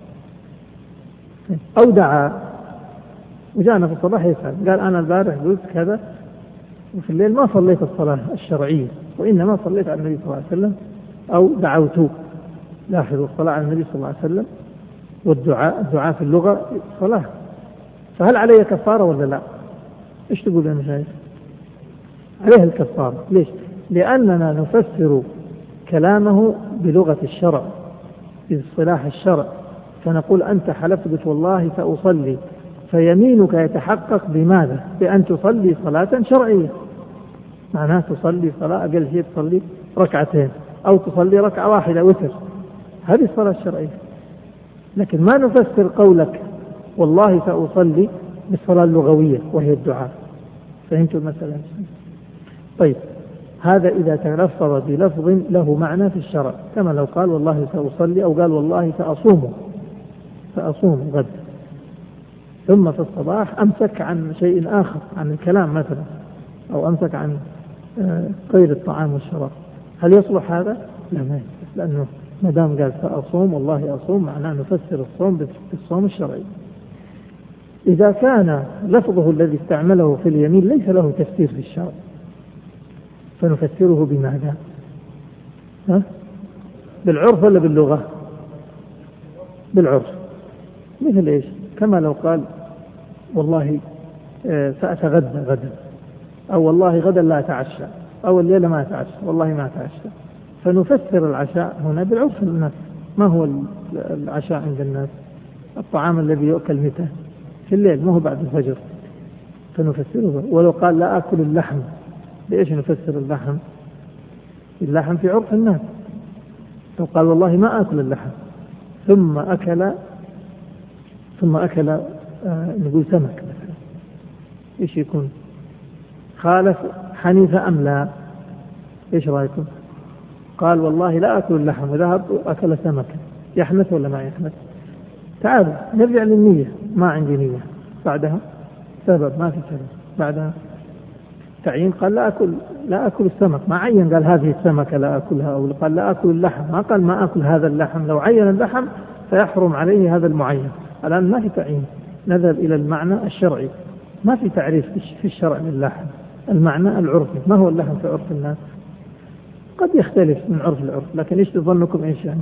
أو دعا وجاءنا في الصباح يسأل قال أنا البارح قلت كذا وفي الليل ما صليت الصلاة الشرعية وإنما صليت على النبي صلى الله عليه وسلم أو دعوت. لاحظوا الصلاة على النبي صلى الله عليه وسلم والدعاء في اللغة صلاة، فهل عليه كفارة ولا لا؟ إيش تقول يا مشايخ؟ عليه الكفارة. ليش؟ لأننا نفسر كلامه بلغة الشرع باصطلاح الشرع، فنقول أنت حلفت قلت والله سأصلي، فيمينك يتحقق بماذا؟ بأن تصلي صلاة شرعية، معناه تصلي صلاة أقل شيء تصلي ركعتين أو تصلي ركعة واحدة وتر، هذه الصلاة الشرعية. لكن ما نفسر قولك والله سأصلي بالصلاة اللغوية وهي الدعاء. فهمتوا المسألة؟ طيب هذا إذا تلفظ بلفظ له معنى في الشرع، كما لو قال والله سأصلي أو قال والله سأصوم غد، ثم في الصباح أمسك عن شيء آخر، عن الكلام مثلا، أو أمسك عن غير الطعام والشراب، هل يصلح هذا؟ لا، ما يصلح، لأنه ما دام قال سأصوم والله أصوم معناه نفسر الصوم بالصوم الشرعي. إذا كان لفظه الذي استعمله في اليمين ليس له تفسير في الشرع فنفسره بماذا؟ بالعرف ولا باللغة؟ بالعرف. مثل إيش؟ كما لو قال والله سأتغدى غدا، أو والله غدا لا أتعشى، أو الليلة ما أتعشى، والله ما أتعشى، فنفسر العشاء هنا بالعرف الناس. ما هو العشاء عند الناس؟ الطعام الذي يؤكل متى؟ في الليل، ما هو بعد الفجر، فنفسره. ولو قال لا أكل اللحم ليش نفسر اللحم؟ اللحم في عرف الناس، لو قال والله ما أكل اللحم ثم أكل نقول سمك مثلا، إيش يكون؟ خالف حنيف أم لا؟ إيش رأيكم؟ قال والله لا أكل اللحم وذهب وأكل سمكا، يحنث ولا ما يحنث؟ تعالوا نرجع للنية، ما عندي نية، بعدها سبب، ما في سبب، بعدها تعيين، قال لا أكل السمك، ما عين قال هذه السمكة لا أكلها، أو قال لا أكل اللحم، ما قال ما أكل هذا اللحم، لو عين اللحم فيحرم عليه هذا المعين. الآن ما في تعيين، نذهب إلى المعنى الشرعي، ما في تعريف في الشرع للحم، المعنى العرفي، ما هو اللحم في عرف الناس؟ قد يختلف من عرف العرف، لكن إيش تظنكم إيش يعني؟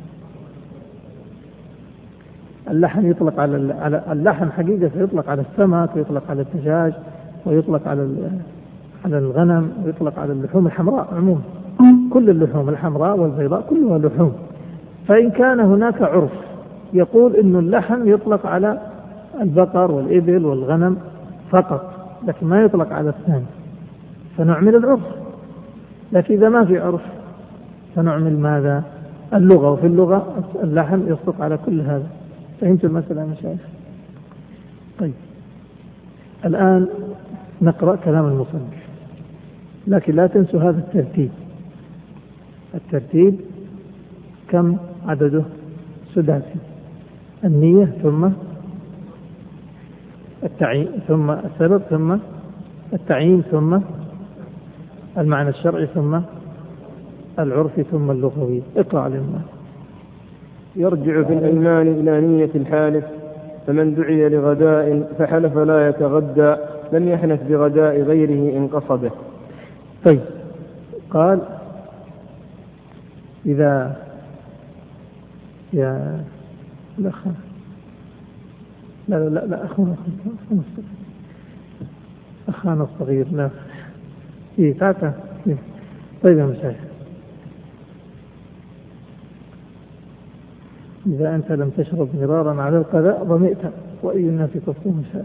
اللحم يطلق على اللحم حقيقة، يطلق على السمك، ويطلق على الدجاج، ويطلق على الغنم، ويطلق على اللحوم الحمراء عموما، كل اللحوم الحمراء والبيضاء كلها لحوم. فإن كان هناك عرف يقول إن اللحم يطلق على البقر والإبل والغنم فقط، لكن ما يطلق على الثاني، فنعمل العرف. لكن إذا ما في عرف فنعمل ماذا؟ اللغة، وفي اللغة اللحم يطلق على كل هذا. فهمتوا المسألة يا مشايخ؟ طيب الآن نقرأ كلام المصنف، لكن لا تنسوا هذا الترتيب كم عدده؟ سداسي، النية ثم التعيين ثم السبب ثم التعيين ثم المعنى الشرعي ثم العرفي ثم اللغوي. اقرأ لنا. يرجع في الأيمان إلى نية الحالف، فمن دعي لغداء فحلف لا يتغدى لم يحنث بغداء غيره إن قصده. طيب قال إذا يا الأخ لا أخانا الصغير لا تعال. طيب يا مشايخ، إذا أنت لم تشرب مرارا على القذاء ظمئت وأي الناس تصوم شارب.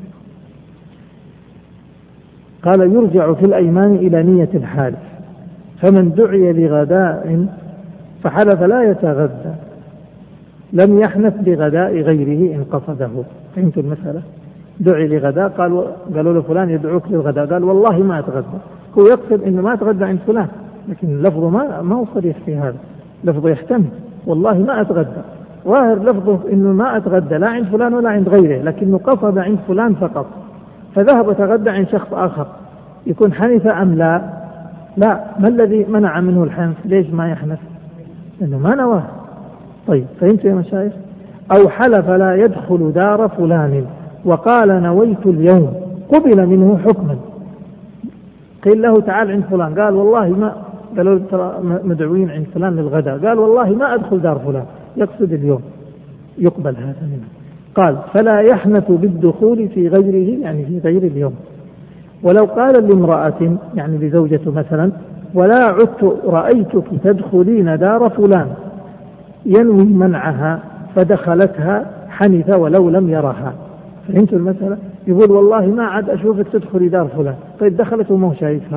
قال يرجع في الأيمان إلى نية الحالف، فمن دعي لغداء فحلف لا يتغدى لم يحنث بغداء غيره إن قصده. فهمت المسألة؟ دعي لغداء، قالوا له فلان يدعوك للغداء، قال والله ما أتغدى، هو يقصد إنه ما أتغدى عند فلان، لكن لفظه ما هو صريح في هذا، لفظه يحتمل والله ما أتغدى، ظاهر لفظه إنه ما أتغدى لا عند فلان ولا عند غيره، لكنه قصد عند فلان فقط، فذهب وتغدى عند شخص آخر، يكون حنث أم لا؟ لا. ما الذي منع منه الحنث؟ ليش ما يحنث؟ لأنه ما نواه. طيب فهمت يا مشايخ؟ أو حلف لا يدخل دار فلان وقال نويت اليوم، قبل منه حكما، قيل له تعال عند فلان، قال والله ما، قالوا ترى مدعوين عند فلان للغداء، قال والله ما أدخل دار فلان، يقصد اليوم، يقبل هذا منه. قال فلا يحنث بالدخول في غيره، يعني في غير اليوم. ولو قال لامرأة يعني لزوجته مثلا ولا عدت رأيتك تدخلين دار فلان، ينوي منعها فدخلتها حنث ولو لم يرها. فهمت المسألة؟ يقول والله ما عاد أشوفك تدخلي دار فلان، طيب دخلت وما هو شايفها،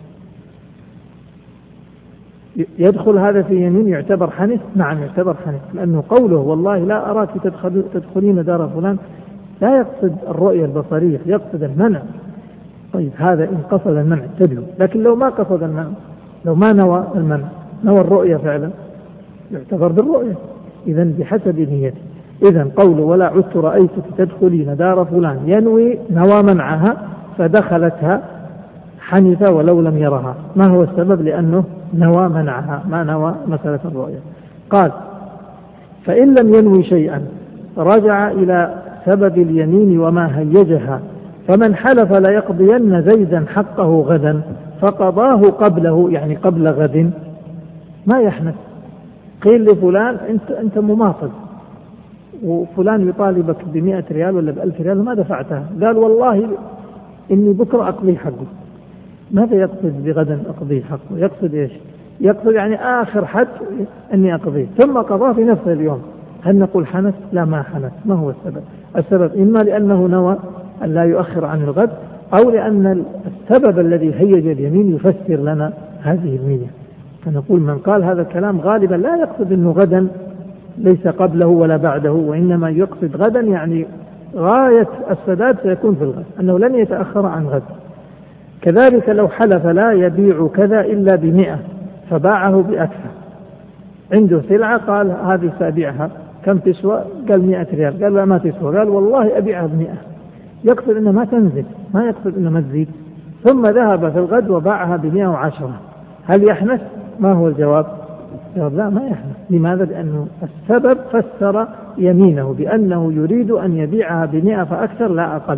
يدخل هذا في يمين يعتبر حنث؟ نعم يعتبر حنث، لأنه قوله والله لا أراك تدخلين دار فلان لا يقصد الرؤية البصرية، يقصد المنع. طيب هذا إن قصد المنع تدلو، لكن لو ما قصد المنع، لو ما نوى المنع، نوى الرؤية فعلا، يعتبر بالرؤية. إذن بحسب نيته. إذن قوله ولا عدت رأيتك تدخلين دار فلان، ينوي نوى منعها فدخلتها حنث ولو لم يرها. ما هو السبب؟ لأنه نوى منعها، ما نوى مسألة الرؤية. قال فإن لم ينوي شيئا رجع إلى سبب اليمين وما هيجها، فمن حلف ليقضين زيدا حقه غدا فقضاه قبله، يعني قبل غد، ما يحنث. قيل لفلان أنت مماطل وفلان يطالبك ب100 ريال ولا ب1000 ريال وما دفعتها، قال والله إني بكرة أقضي حقه. ماذا يقصد بغدا أقضي حقه؟ يقصد إيش؟ يقصد يعني آخر حد أني أقضيه، ثم قضاه في نفس اليوم. هل نقول حنث؟ لا ما حنث. ما هو السبب؟ السبب إما لأنه نوى أن لا يؤخر عن الغد، أو لأن السبب الذي هيج اليمين يفسر لنا هذه النية. فنقول من قال هذا الكلام غالبا لا يقصد أنه غدا ليس قبله ولا بعده، وإنما يقصد غدا يعني غاية السداد سيكون في الغد، أنه لن يتأخر عن غد. كذلك لو حلف لا يبيع كذا إلا ب100 فباعه بأكثر، عنده سلعة قال هذه سأبيعها كم تسوى؟ قال 100 ريال، قال لا ما تسوى، قال والله أبيعها ب100، يقصد أنه ما تنزل، ما يقصد أنه ما تزيد، ثم ذهب في الغد وباعها ب110، هل يحنث؟ ما هو الجواب؟ لا ما يحنث. لماذا؟ لأنه السبب فسر يمينه بأنه يريد أن يبيعها ب100 فأكثر لا أقل.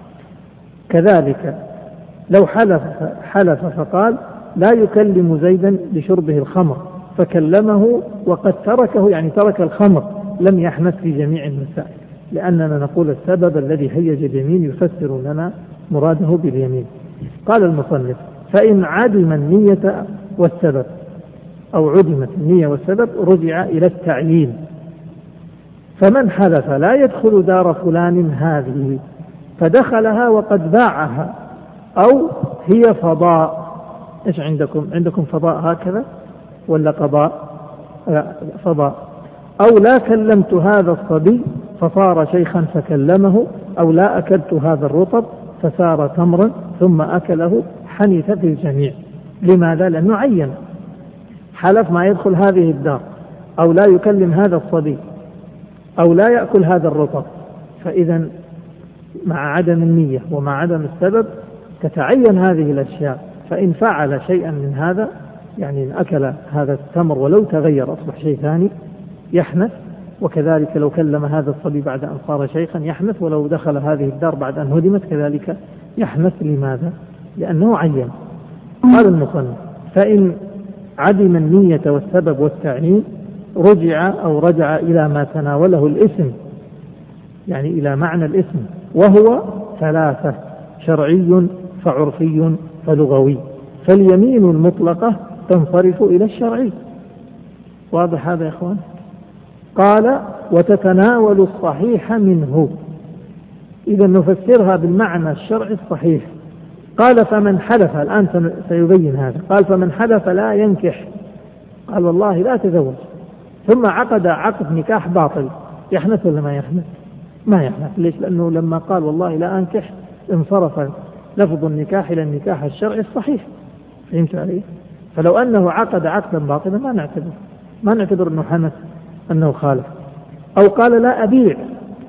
كذلك لو حلف فقال لا يكلم زيدا لشربه الخمر فكلمه وقد تركه، يعني ترك الخمر، لم يحنث في جميع المسائل، لأننا نقول السبب الذي هيج اليمين يفسر لنا مراده باليمين. قال المصنف فإن عدم النية والسبب أو عدمت النية والسبب رجع إلى التعيين، فمن حلف لا يدخل دار فلان هذه فدخلها وقد باعها، أو هي فضاء. إيش عندكم فضاء هكذا ولا قضاء؟ فضاء. أو لا كلمت هذا الصبي فصار شيخا فكلمه، أو لا أكلت هذا الرطب فصار تمرا ثم أكله، حنث في الجميع. لماذا؟ لأنه عين، حلف ما يدخل هذه الدار، أو لا يكلم هذا الصبي، أو لا يأكل هذا الرطب. فإذا مع عدم النية ومع عدم السبب تتعين هذه الأشياء، فإن فعل شيئا من هذا، يعني إن أكل هذا التمر ولو تغير أصبح شيء ثاني يحنث، وكذلك لو كلم هذا الصبي بعد أن صار شيخا يحنث، ولو دخل هذه الدار بعد أن هدمت كذلك يحنث. لماذا؟ لأنه عين. قال المصنف فإن عدم النية والسبب والتعيين رجع إلى ما تناوله الاسم، يعني إلى معنى الاسم، وهو 3: شرعي فعرفي فلغوي. فاليمين المطلقة تنصرف إلى الشرعي. واضح هذا يا إخوان؟ قال وتتناول الصحيح منه، إذا نفسرها بالمعنى الشرعي الصحيح. قال فمن حلف، الآن سيبين هذا، قال فمن حلف لا ينكح، قال والله لا تزوج، ثم عقد عقد نكاح باطل، يحنث ولا ما يحنث؟ ما يحنث. ليش؟ لأنه لما قال والله لا أنكح انصرف لفظ النكاح إلى النكاح الشرعي الصحيح. فهمت عليه؟ فلو أنه عقد عقدا باطلا ما نعتبر أنه حنث، أنه خالف. أو قال لا أبيع،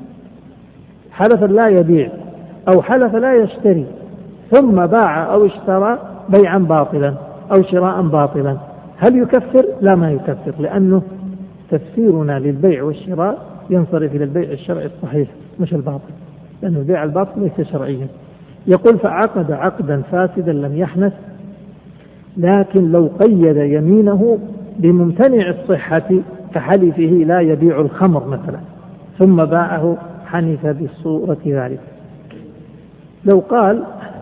حلف لا يبيع، أو حلف لا يشتري ثم باع أو اشترى بيعا باطلا أو شراء باطلا، هل يكفر؟ لا ما يكفر، لأنه تفسيرنا للبيع والشراء ينصرف إلى البيع الشرعي الصحيح مش الباطل، لأن البيع الباطل ليس شرعيا. يقول فعقد عقدا فاسدا لم يحنث، لكن لو قيد يمينه بممتنع الصحة كحلفه لا يبيع الخمر مثلا ثم باعه، حنث بالصورة ذلك. لو قال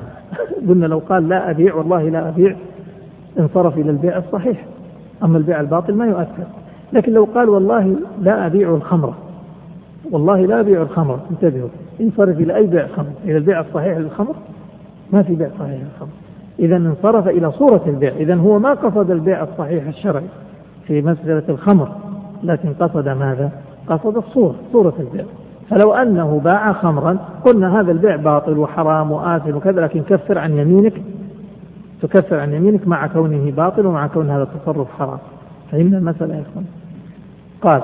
لا أبيع، والله لا أبيع، انصرف إلى البيع الصحيح، أما البيع الباطل ما يؤثر. لكن لو قال والله لا أبيع الخمر، والله لا أبيع الخمر، انتبهوا، انصرف إلى أي بيع خمر؟ إلى البيع الصحيح للخمر؟ ما في بيع صحيح للخمر، إذا انصرف إلى صورة البيع. إذا هو ما قصد البيع الصحيح الشرعي في مسألة الخمر، لكن قصد ماذا؟ قصد صورة البيع. فلو أنه باع خمرا قلنا هذا البيع باطل وحرام وآثم وكذا، لكن تكفر عن يمينك مع كونه باطل ومع كون هذا التصرف حرام. فهمنا المسألة يا إخوان؟ قال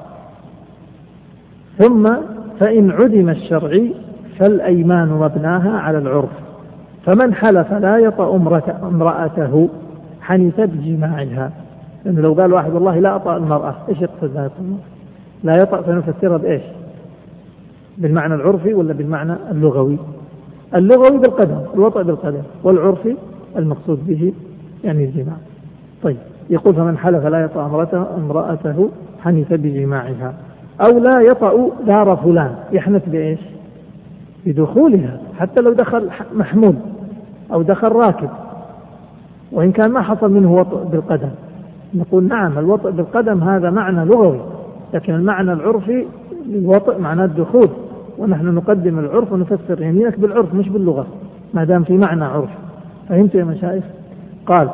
ثم فإن عدم الشرعي فالأيمان مبناها على العرف، فمن حلف لا يطأ امرأته حنث بجماعها. لأنه لو قال واحد والله لا أطأ المرأة، إيش يقصد لا يطأ؟ سنفسرها بإيش؟ بالمعنى العرفي ولا بالمعنى اللغوي؟ اللغوي بالقدم، الوطأ بالقدم، والعرفي المقصود به يعني الجماع. طيب، يقول فمن حلف لا يطأ امرأته حنث بجماعها. أو لا يطأ دار فلان، يحنث بإيش؟ بدخولها، حتى لو دخل محمول أو دخل راكب، وإن كان ما حصل منه وطأ بالقدم، نقول نعم الوطأ بالقدم هذا معنى لغوي، لكن المعنى العرفي للوطأ معنى الدخول، ونحن نقدم العرف ونفسر يمينك بالعرف مش باللغة، ما دام في معنى عرف. فهمت يا مشايخ؟ قال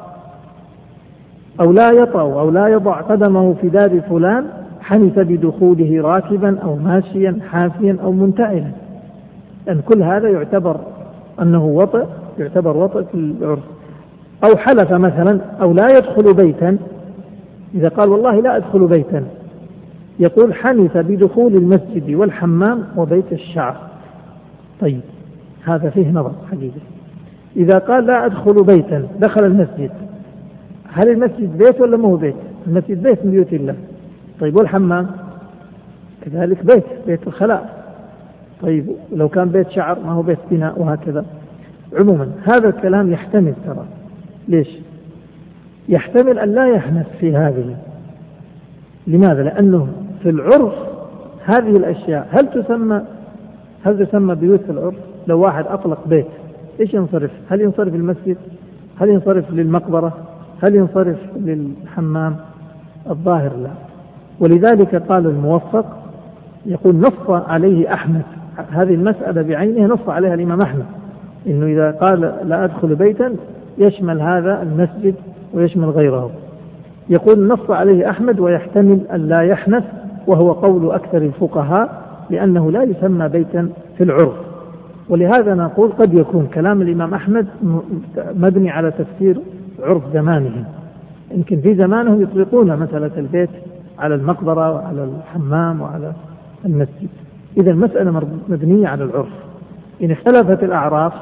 أو لا يطأ أو لا يضع قدمه في دار فلان حنث بدخوله راكبا أو ماشيا حافيا أو منتعلا، لأن كل هذا يعتبر أنه وطئ، يعتبر وطئ في العرف. أو حلف مثلا أو لا يدخل بيتا، إذا قال والله لا أدخل بيتا يقول حنث بدخول المسجد والحمام وبيت الشعر. طيب هذا فيه نظر حقيقي. إذا قال لا أدخل بيتا دخل المسجد، هل المسجد بيت ولا مو بيت؟ المسجد بيت من بيوت الله. طيب والحمام كذلك بيت الخلاء. طيب لو كان بيت شعر ما هو بيت بناء، وهكذا. عموما هذا الكلام يحتمل، ترى ليش يحتمل أن لا يحنث في هذه؟ لماذا؟ لأنه في العرف هذه الأشياء هل تسمى بيوت في العرف؟ لو واحد أطلق بيت إيش ينصرف؟ هل ينصرف للمسجد؟ هل ينصرف للمقبرة؟ هل ينصرف للحمام؟ الظاهر لا. ولذلك قال الموفق يقول نص عليه أحمد، هذه المسألة بعينها نص عليها الإمام أحمد، إنه إذا قال لا أدخل بيتا يشمل هذا المسجد ويشمل غيره. يقول نص عليه أحمد ويحتمل أن لا يحنث، وهو قول أكثر الفقهاء، لأنه لا يسمى بيتا في العرف. ولهذا نقول قد يكون كلام الإمام أحمد مبني على تفسير عرف زمانهم، يمكن في زمانهم يطلقون مسألة البيت على المقبرة وعلى الحمام وعلى المسجد. إذا المسألة مبنية على العرف. إن اختلفت الأعراف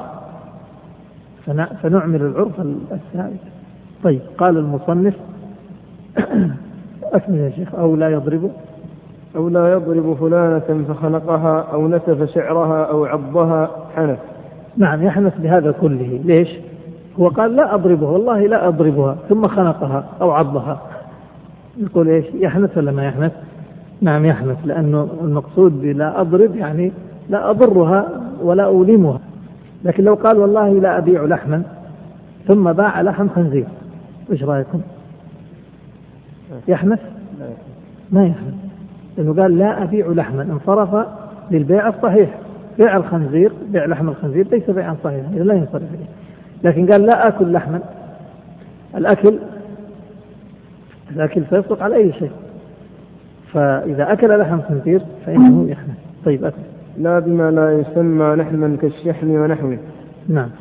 فنعمل العرف السائد. طيب قال المصنف أكمل يا شيخ. أو لا يضرب فلانة فخنقها أو نتف شعرها أو عضها حنث. نعم يحنث بهذا كله. ليش؟ هو قال لا أضربها، والله لا أضربها، ثم خنقها أو عضها، يقول إيش؟ يحنث ولا ما يحنث؟ نعم يحنث، لأنه المقصود بلا أضرب يعني لا أضرها ولا أولمها. لكن لو قال والله لا أبيع لحما ثم باع لحم خنزير، إيش رأيكم؟ يحنث؟ ما يحنث، لأنه قال لا أبيع لحما، انصرف للبيع الصحيح. بيع الخنزير، بيع لحم الخنزير ليس بيعا صحيحا، لا ينصرف إليه. لكن قال لا أكل لحما، الأكل سيسقط على أي شيء، فإذا أكل لحم خنزير فإنه يحنث. طيب أكل لا بما لا يسمى لحما كالشحم ونحوه. نعم.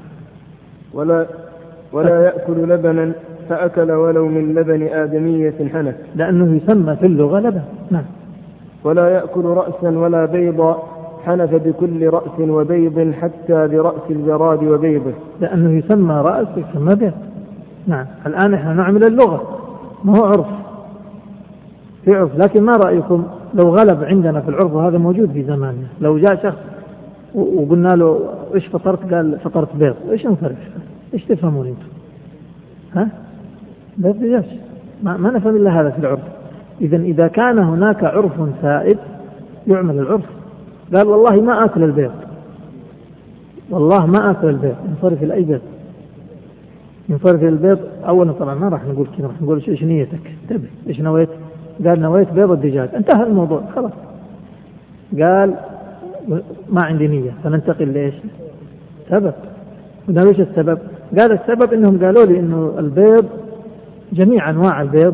ولا يأكل لبنا فأكل ولو من لبن آدمية حنث، لأنه يسمى في اللغة لبن. نعم. ولا يأكل رأسا ولا بيضا حنث بكل رأس وبيض حتى برأس الجراد وبيضه، لأنه يسمى رأس يسمى بيض. نعم. الآن احنا نعمل اللغة، ما هو عرف، في عرف. لكن ما رأيكم لو غلب عندنا في العرف، وهذا موجود في زماننا، لو جاء شخص وقلنا له إيش فطرت؟ قال فطرت بيض، إيش نفرق؟ إيش تفهمون أنتم؟ ها؟ بيض دجاج، ما نفهم إلا هذا في العرف. إذا كان هناك عرف سائد يعمل العرف. قال والله ما أكل البيض، والله ما أكل البيض، ينصرف إلى أي بيض؟ ينصرف إلى البيض. أولا طبعا ما راح نقول كذا، راح نقول إيش نيتك؟ انتبه، إيش نويت؟ قال نويت بيض الدجاج، انتهى الموضوع خلاص. قال ما عندي نية، فننتقل لإيش؟ سبب. قلنا إيش السبب؟ قال السبب إنهم قالوا لي إنه البيض جميع أنواع البيض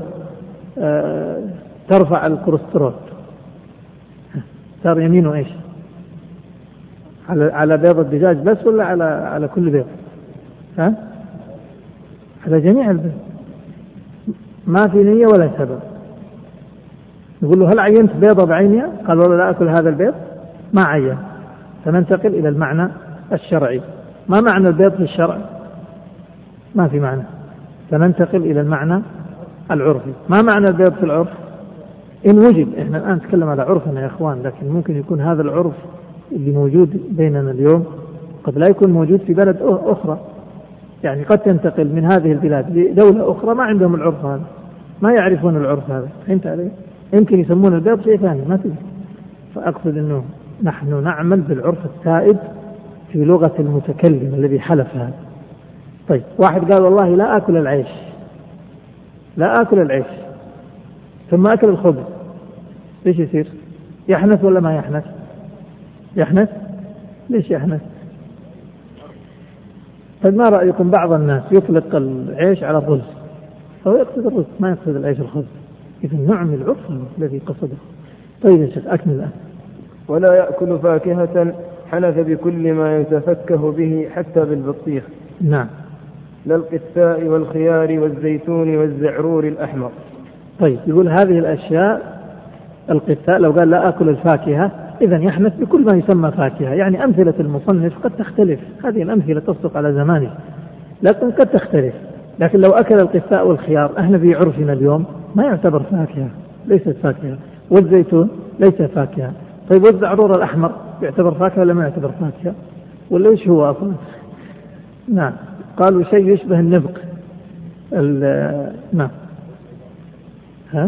ترفع الكوليسترول. صار يمينه إيش؟ على بيض الدجاج بس ولا على كل بيض؟ ها؟ على جميع البيض، ما في نية ولا سبب. نقول له هل عينت بيضة بعينها؟ قال والله لا أكل هذا البيض، ما عين. فننتقل إلى المعنى الشرعي. ما معنى البيض في الشرع؟ ما في معنى. فننتقل إلى المعنى العرفي. ما معنى البيض في العرف؟ إن وجد. إحنا الآن نتكلم على عرفنا يا إخوان، لكن ممكن يكون هذا العرف اللي موجود بيننا اليوم قد لا يكون موجود في بلد أخرى. يعني قد تنتقل من هذه البلاد لدولة أخرى ما عندهم العرف هذا، ما يعرفون العرف هذا. فهمت علي؟ يمكن يسمون البيض شيء ثاني ما تدري. فأقصد أنه نحن نعمل بالعرف السائد في لغة المتكلم الذي حلف هذا. طيب واحد قال والله لا أكل العيش، لا أكل العيش، ثم أكل الخبز، ليش يصير؟ يحنث ولا ما يحنث؟ يحنث. ليش يحنث؟ طيب ما رأيكم بعض الناس يطلق العيش على الرز، فهو يقصد الرز ما يقصد العيش الخبز، إذا نعم العرف الذي قصده. طيب يا شيخ أكمل الآن. ولا يأكل فاكهة حنث بكل ما يتفكه به حتى بالبطيخ. نعم. لا القثاء والخيار والزيتون والزعرور الأحمر. طيب يقول هذه الأشياء القثاء لو قال لا أكل الفاكهة إذن يحنث بكل ما يسمى فاكهة، يعني أمثلة المصنف قد تختلف، هذه الأمثلة تصدق على زمانه لكن قد تختلف. لكن لو أكل القثاء والخيار احنا في عرفنا اليوم ما يعتبر فاكهة، ليست فاكهة، والزيتون ليس فاكهة. طيب والزعرور الأحمر يعتبر فاكهة ولا ما يعتبر فاكهة ولا إيش هو أصلا؟ نعم قالوا شيء يشبه النبق. نعم. ها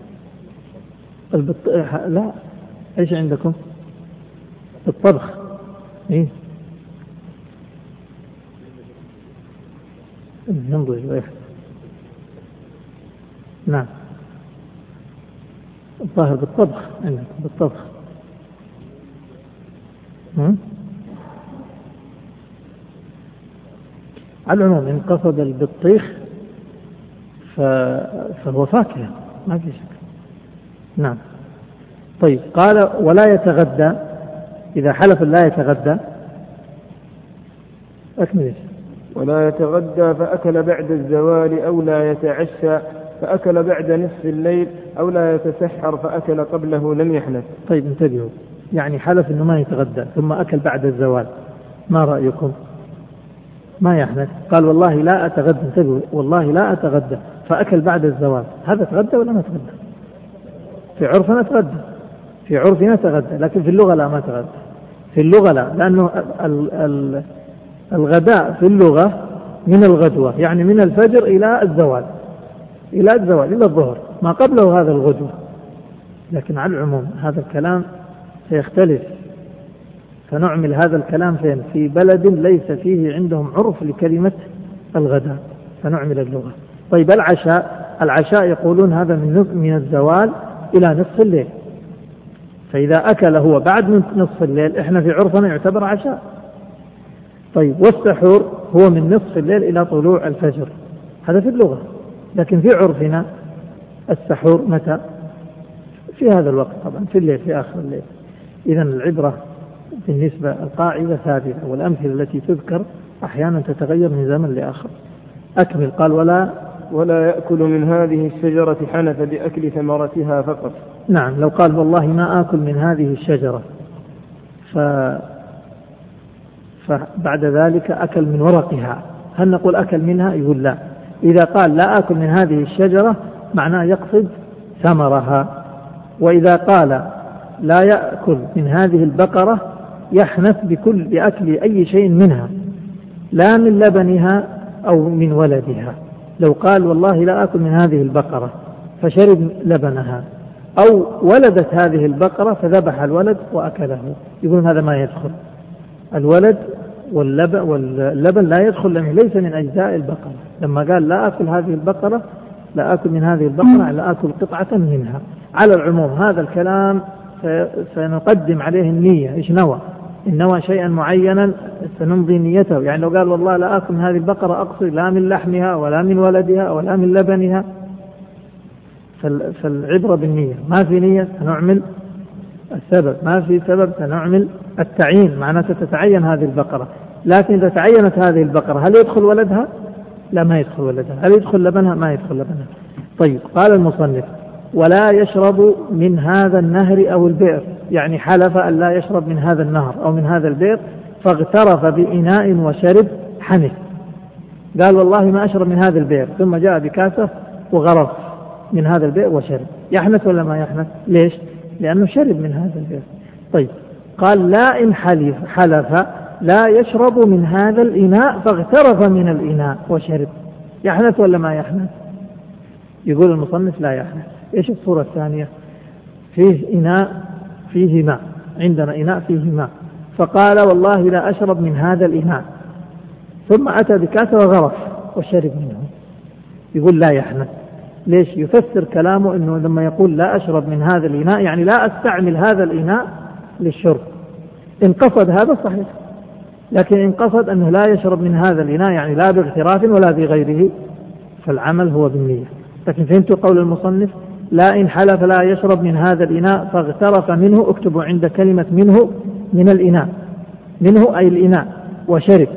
لا ايش عندكم الطبخ؟ ايه ننظر شوي. نعم الظاهر بالطبخ عندكم بالطبخ. على العموم إن قصد البطيخ فهو فاكهة ما في شك. نعم. طيب قال ولا يتغدى إذا حلف لا يتغدى. أكمل. ولا يتغدى فأكل بعد الزوال أو لا يتعشى فأكل بعد نصف الليل أو لا يتسحر فأكل قبله لم يحنث. طيب انتبهوا، يعني حلف إنه ما يتغدى ثم أكل بعد الزوال، ما رأيكم؟ ما يحنث. قال والله لا أتغدى، انتبهوا، والله لا أتغدى فأكل بعد الزوال، هذا تغدى ولا ما تغدى؟ في عرفنا تغدى، في عرفنا تغدى، لكن في اللغة لا ما تغدى. في اللغة لا، لأنه الغداء في اللغة من الغدوة، يعني من الفجر إلى الزوال، إلى الزوال إلى الظهر، ما قبله هذا الغدوة. لكن على العموم هذا الكلام سيختلف، فنعمل هذا الكلام فين؟ في بلد ليس فيه عندهم عرف لكلمة الغداء، فنعمل اللغة. طيب العشاء يقولون هذا من الزوال إلى نصف الليل، فإذا أكل هو بعد من نصف الليل إحنا في عرفنا يعتبر عشاء. طيب والسحور هو من نصف الليل إلى طلوع الفجر، هذا في اللغة. لكن في عرفنا السحور متى؟ في هذا الوقت طبعا، في الليل، في آخر الليل. إذن العبرة بالنسبة القاعدة ثابتة، والأمثلة التي تذكر أحيانا تتغير من زمن لآخر. أكمل. قال ولا يأكل من هذه الشجرة حنث بأكل ثمرتها فقط. نعم لو قال والله ما آكل من هذه الشجرة فبعد ذلك أكل من ورقها، هل نقول أكل منها؟ يقول لا. إذا قال لا آكل من هذه الشجرة معناه يقصد ثمرها. وإذا قال لا يأكل من هذه البقرة يحنث بأكل أي شيء منها، لا من لبنها أو من ولدها. لو قال والله لا آكل من هذه البقرة فشرب لبنها، أو ولدت هذه البقرة فذبح الولد وأكله، يقولون هذا ما يدخل. الولد واللبن لا يدخل لأنه ليس من أجزاء البقرة. لما قال لا آكل هذه البقرة، لا آكل من هذه البقرة، لا آكل قطعة منها. على العموم هذا الكلام سنقدم عليه النية، إيش نوى؟ إن نوى شيئا معينا سنمضي نيته. يعني لو قال والله لا آكل من هذه البقرة أقصد لا من لحمها ولا من ولدها ولا من لبنها، فالعبرة بالنية. ما في نية سنعمل السبب، ما في سبب سنعمل التعيين، معناته تتعين هذه البقرة. لكن إذا تعينت هذه البقرة هل يدخل ولدها؟ لا ما يدخل ولدها. هل يدخل لبنها؟ ما يدخل لبنها. طيب قال المصنف ولا يشرب من هذا النهر أو البئر، يعني حلف أن لا يشرب من هذا النهر أو من هذا البئر فاغترف بإناء وشرب حنث. قال والله ما أشرب من هذا البئر، ثم جاء بكاسة وغرف من هذا البئر وشرب، يحنث ولا ما يحنث؟ ليش؟ لأنه شرب من هذا البئر. طيب قال لا إن حلف لا يشرب من هذا الإناء فاغترف من الإناء وشرب، يحنث ولا ما يحنث؟ يقول المصنف لا يحنث. إيش الصورة الثانية؟ فيه إناء فيه ماء، عندنا إناء فيه ماء، فقال والله لا أشرب من هذا الإناء، ثم أتى بكاسة وغرف وشرب منه، يقول لا يحنث. ليش؟ يفسر كلامه أنه لما يقول لا أشرب من هذا الإناء يعني لا أستعمل هذا الإناء للشرب. إن قصد هذا صحيح، لكن إن قصد أنه لا يشرب من هذا الإناء يعني لا باغتراف ولا بغيره فالعمل هو بالنية. لكن فهمتوا قول المصنف لا إن حلف لا يشرب من هذا الإناء فاغترف منه، اكتبوا عند كلمة منه من الإناء، منه أي الإناء وشرب،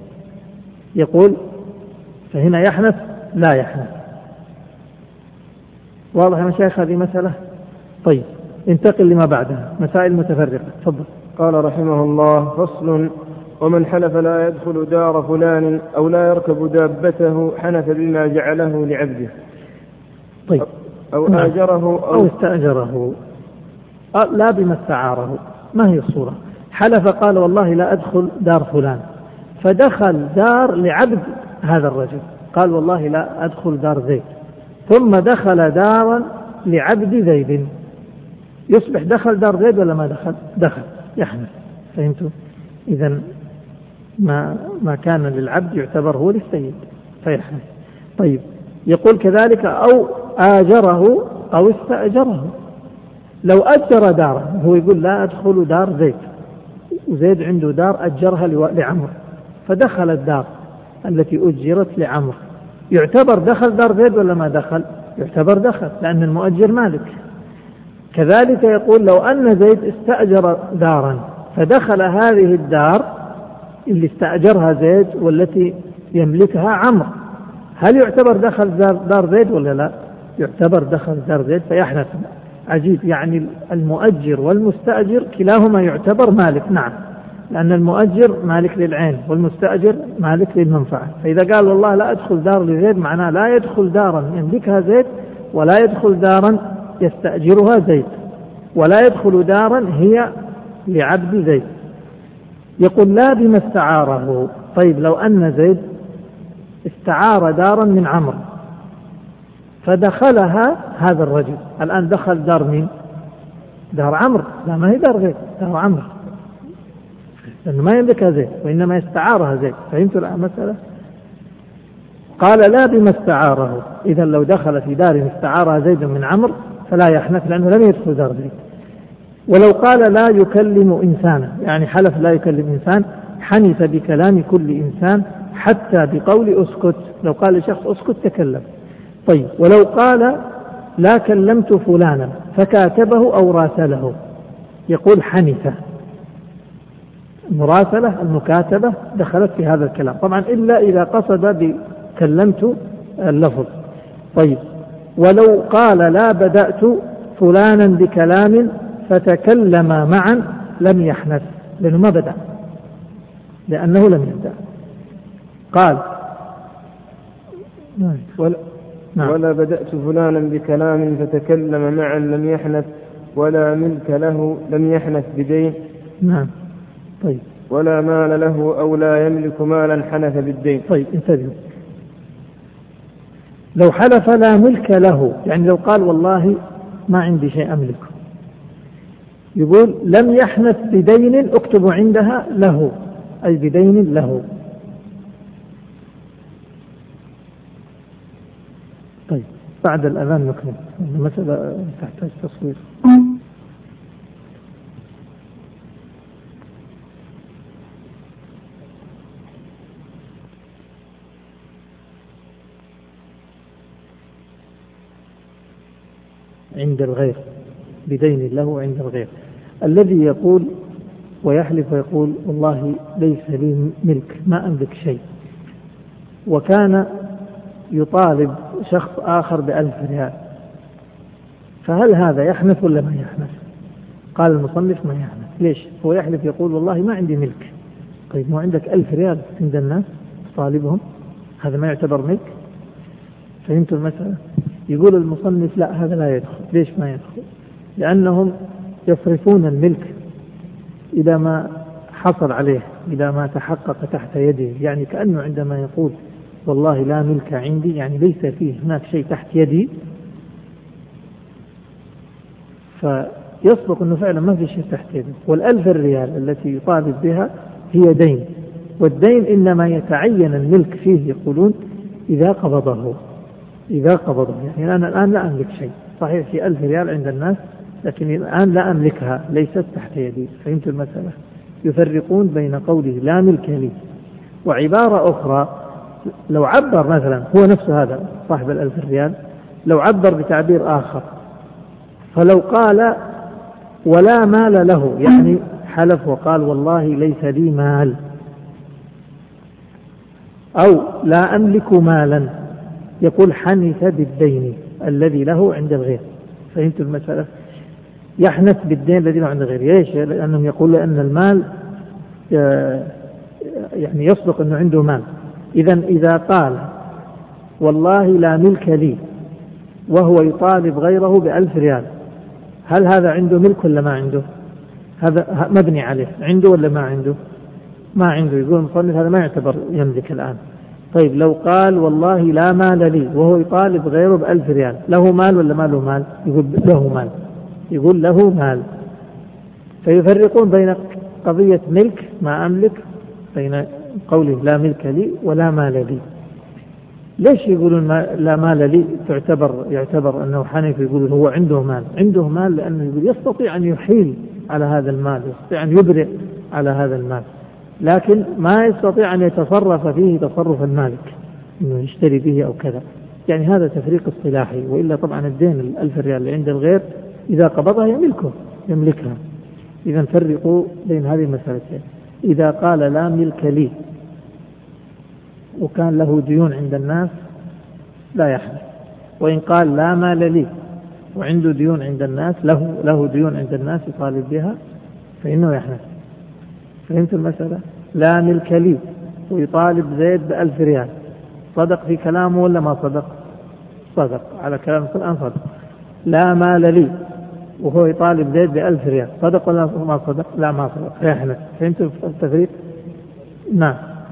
يقول فهنا يحنث لا يحنث. واضح يا مشايخ هذه مسألة؟ طيب انتقل لما بعدها مسائل متفرقة. تفضل. قال رحمه الله: فصل: ومن حلف لا يدخل دار فلان أو لا يركب دابته حنث بما جعله لعبده. طيب. أو آجره أو استأجره، لا بما استعاره. ما هي الصورة؟ حلف قال والله لا أدخل دار فلان، فدخل دار لعبد هذا الرجل، قال والله لا أدخل دار زيد، ثم دخل دارا لعبد زيد، يصبح دخل دار زيد ولا ما دخل؟ دخل، يحنث. فهمتوا؟ إذن ما كان للعبد يعتبر هو للسيد فيحنث. طيب يقول كذلك أو آجره أو استأجره. لو أجر دارا، هو يقول لا أدخل دار زيد، وزيد عنده دار أجرها لعمر، فدخل الدار التي أجرت لعمر، يعتبر دخل دار زيد ولا ما دخل؟ يعتبر دخل، لأن المؤجر مالك. كذلك يقول لو أن زيد استأجر دارا فدخل هذه الدار اللي استأجرها زيد والتي يملكها عمر، هل يعتبر دخل دار زيد ولا لا؟ يعتبر دخل دار زيد فيحنث. عجيب، يعني المؤجر والمستأجر كلاهما يعتبر مالك. نعم، لأن المؤجر مالك للعين والمستأجر مالك للمنفعة. فإذا قال والله لا أدخل دار لزيد، معناه لا يدخل دارا يملكها زيد، ولا يدخل دارا يستأجرها زيد، ولا يدخل دارا هي لعبد زيد. يقول لا بما استعاره. طيب لو أن زيد استعار دارا من عمرو فدخلها هذا الرجل، الآن دخل دار مين؟ دار عمرو، لا ما هي دار زيد، دار عمرو، لأنه ما يملكها زيد وإنما يستعارها زيد. فهمتوا المسألة؟ قال لا بما استعاره. إذا لو دخل في دار استعارها زيد من عمرو فلا يحنث، لأنه لم يدخل دار زيد. ولو قال لا يكلم إنسانا، يعني حلف لا يكلم إنسان، حنث بكلام كل إنسان حتى بقول أسكت. لو قال لشخص أسكت تكلم. طيب ولو قال لا كلمت فلانا فكاتبه أو راسله، يقول حنث. المراسلة المكاتبة دخلت في هذا الكلام طبعا، إلا إذا قصد بكلمت اللفظ. طيب ولو قال لا بدأت فلانا بكلام فتكلم معا لم يحنث، لأنه ما بدأ، لأنه لم يبدأ. قال ولا بدأت فلانا بكلام فتكلم معا لم يحنث، ولا ملك له لم يحنث بدين. نعم. طيب ولا مال له أو لا يملك مالا حنث بالدين. طيب انتبهوا، لو حلف لا ملك له، يعني لو قال والله ما عندي شيء أملكه، يقول لم يحنث بدين، اكتب عندها له، أي بدين له. طيب بعد الأذان نكمل، المسألة تحتاج تصوير. عند الغير، بدين له عند الغير. الذي يقول ويحلف ويقول والله ليس لي ملك، ما أملك شيء، وكان يطالب شخص آخر ب1000 ريال، فهل هذا يحنث ولا ما يحنث؟ قال المصنف ما يحنث. ليش؟ هو يحلف يقول والله ما عندي ملك. طيب ما عندك 1000 ريال عند الناس تطالبهم، هذا ما يعتبر ملك؟ فهمتوا المسألة؟ يقول المصنف لا، هذا لا يدخل. ليش ما يدخل؟ لأنهم يصرفون الملك إلى ما حصل عليه، إلى ما تحقق تحت يده. يعني كأنه عندما يقول والله لا ملك عندي، يعني ليس فيه هناك شيء تحت يدي، فيصدق أنه فعلا ما في شيء تحت يده. وال1000 ريال التي يطالب بها هي دين، والدين إنما يتعين الملك فيه يقولون إذا قبضه، إذا قبضه. يعني أنا الآن لا أملك شيء، صحيح في 1000 ريال عند الناس، لكن الآن لا أملكها، ليست تحت يدي. فهمت المسألة؟ يفرقون بين قوله لا ملك لي وعبارة أخرى. لو عبر مثلا هو نفسه هذا صاحب 1000 ريال، لو عبر بتعبير آخر، فلو قال ولا مال له، يعني حلف وقال والله ليس لي مال، أو لا أملك مالا، يقول حنث بالدين الذي له عند الغير. فهمت المسألة؟ يحنث بالدين الذي له عند الغير. ليش؟ لأنهم يقولون أن المال يعني يصدق أنه عنده مال. إذا قال والله لا ملك لي وهو يطالب غيره ب1000 ريال، هل هذا عنده ملك ولا ما عنده؟ هذا مبني عليه، عنده ولا ما عنده؟ ما عنده. يقول المصنف هذا ما يعتبر يملك الآن. طيب لو قال والله لا مال لي وهو يطالب غيره ب1000 ريال، له مال ولا ما له مال؟ يقول له مال، يقول له مال. فيفرقون بين قضية ملك ما أملك، بين قوله لا ملك لي ولا مال لي. ليش يقولون لا مال لي؟ يعتبر أنه حنيف، يقول هو عنده مال. عنده مال لأنه يقول يستطيع أن يحيل على هذا المال، يستطيع أن يبرئ على هذا المال، لكن ما يستطيع أن يتصرف فيه تصرف المالك، أنه يشتري به أو كذا. يعني هذا تفريق اصطلاحي. وإلا طبعا الدين 1000 ريال اللي عند الغير إذا قبضها يملكها. إذا فرقوا بين هذه المسألتين. إذا قال لا ملك لي وكان له ديون عند الناس لا يحنث، وإن قال لا مال لي وعنده ديون عند الناس، له ديون عند الناس يطالب بها، فإنه يحنث. فهمت المسألة؟ لا ملك لي ويطالب زيد ب1000 ريال، صدق في كلامه ولا ما صدق؟ صدق على كلام القرآن، صدق. لا مال لي وهو يطالب زيد ب1000 ريال، صدق ولا ما صدق؟ لا ما صدق، يحنث. فهمت التفريق؟ نعم.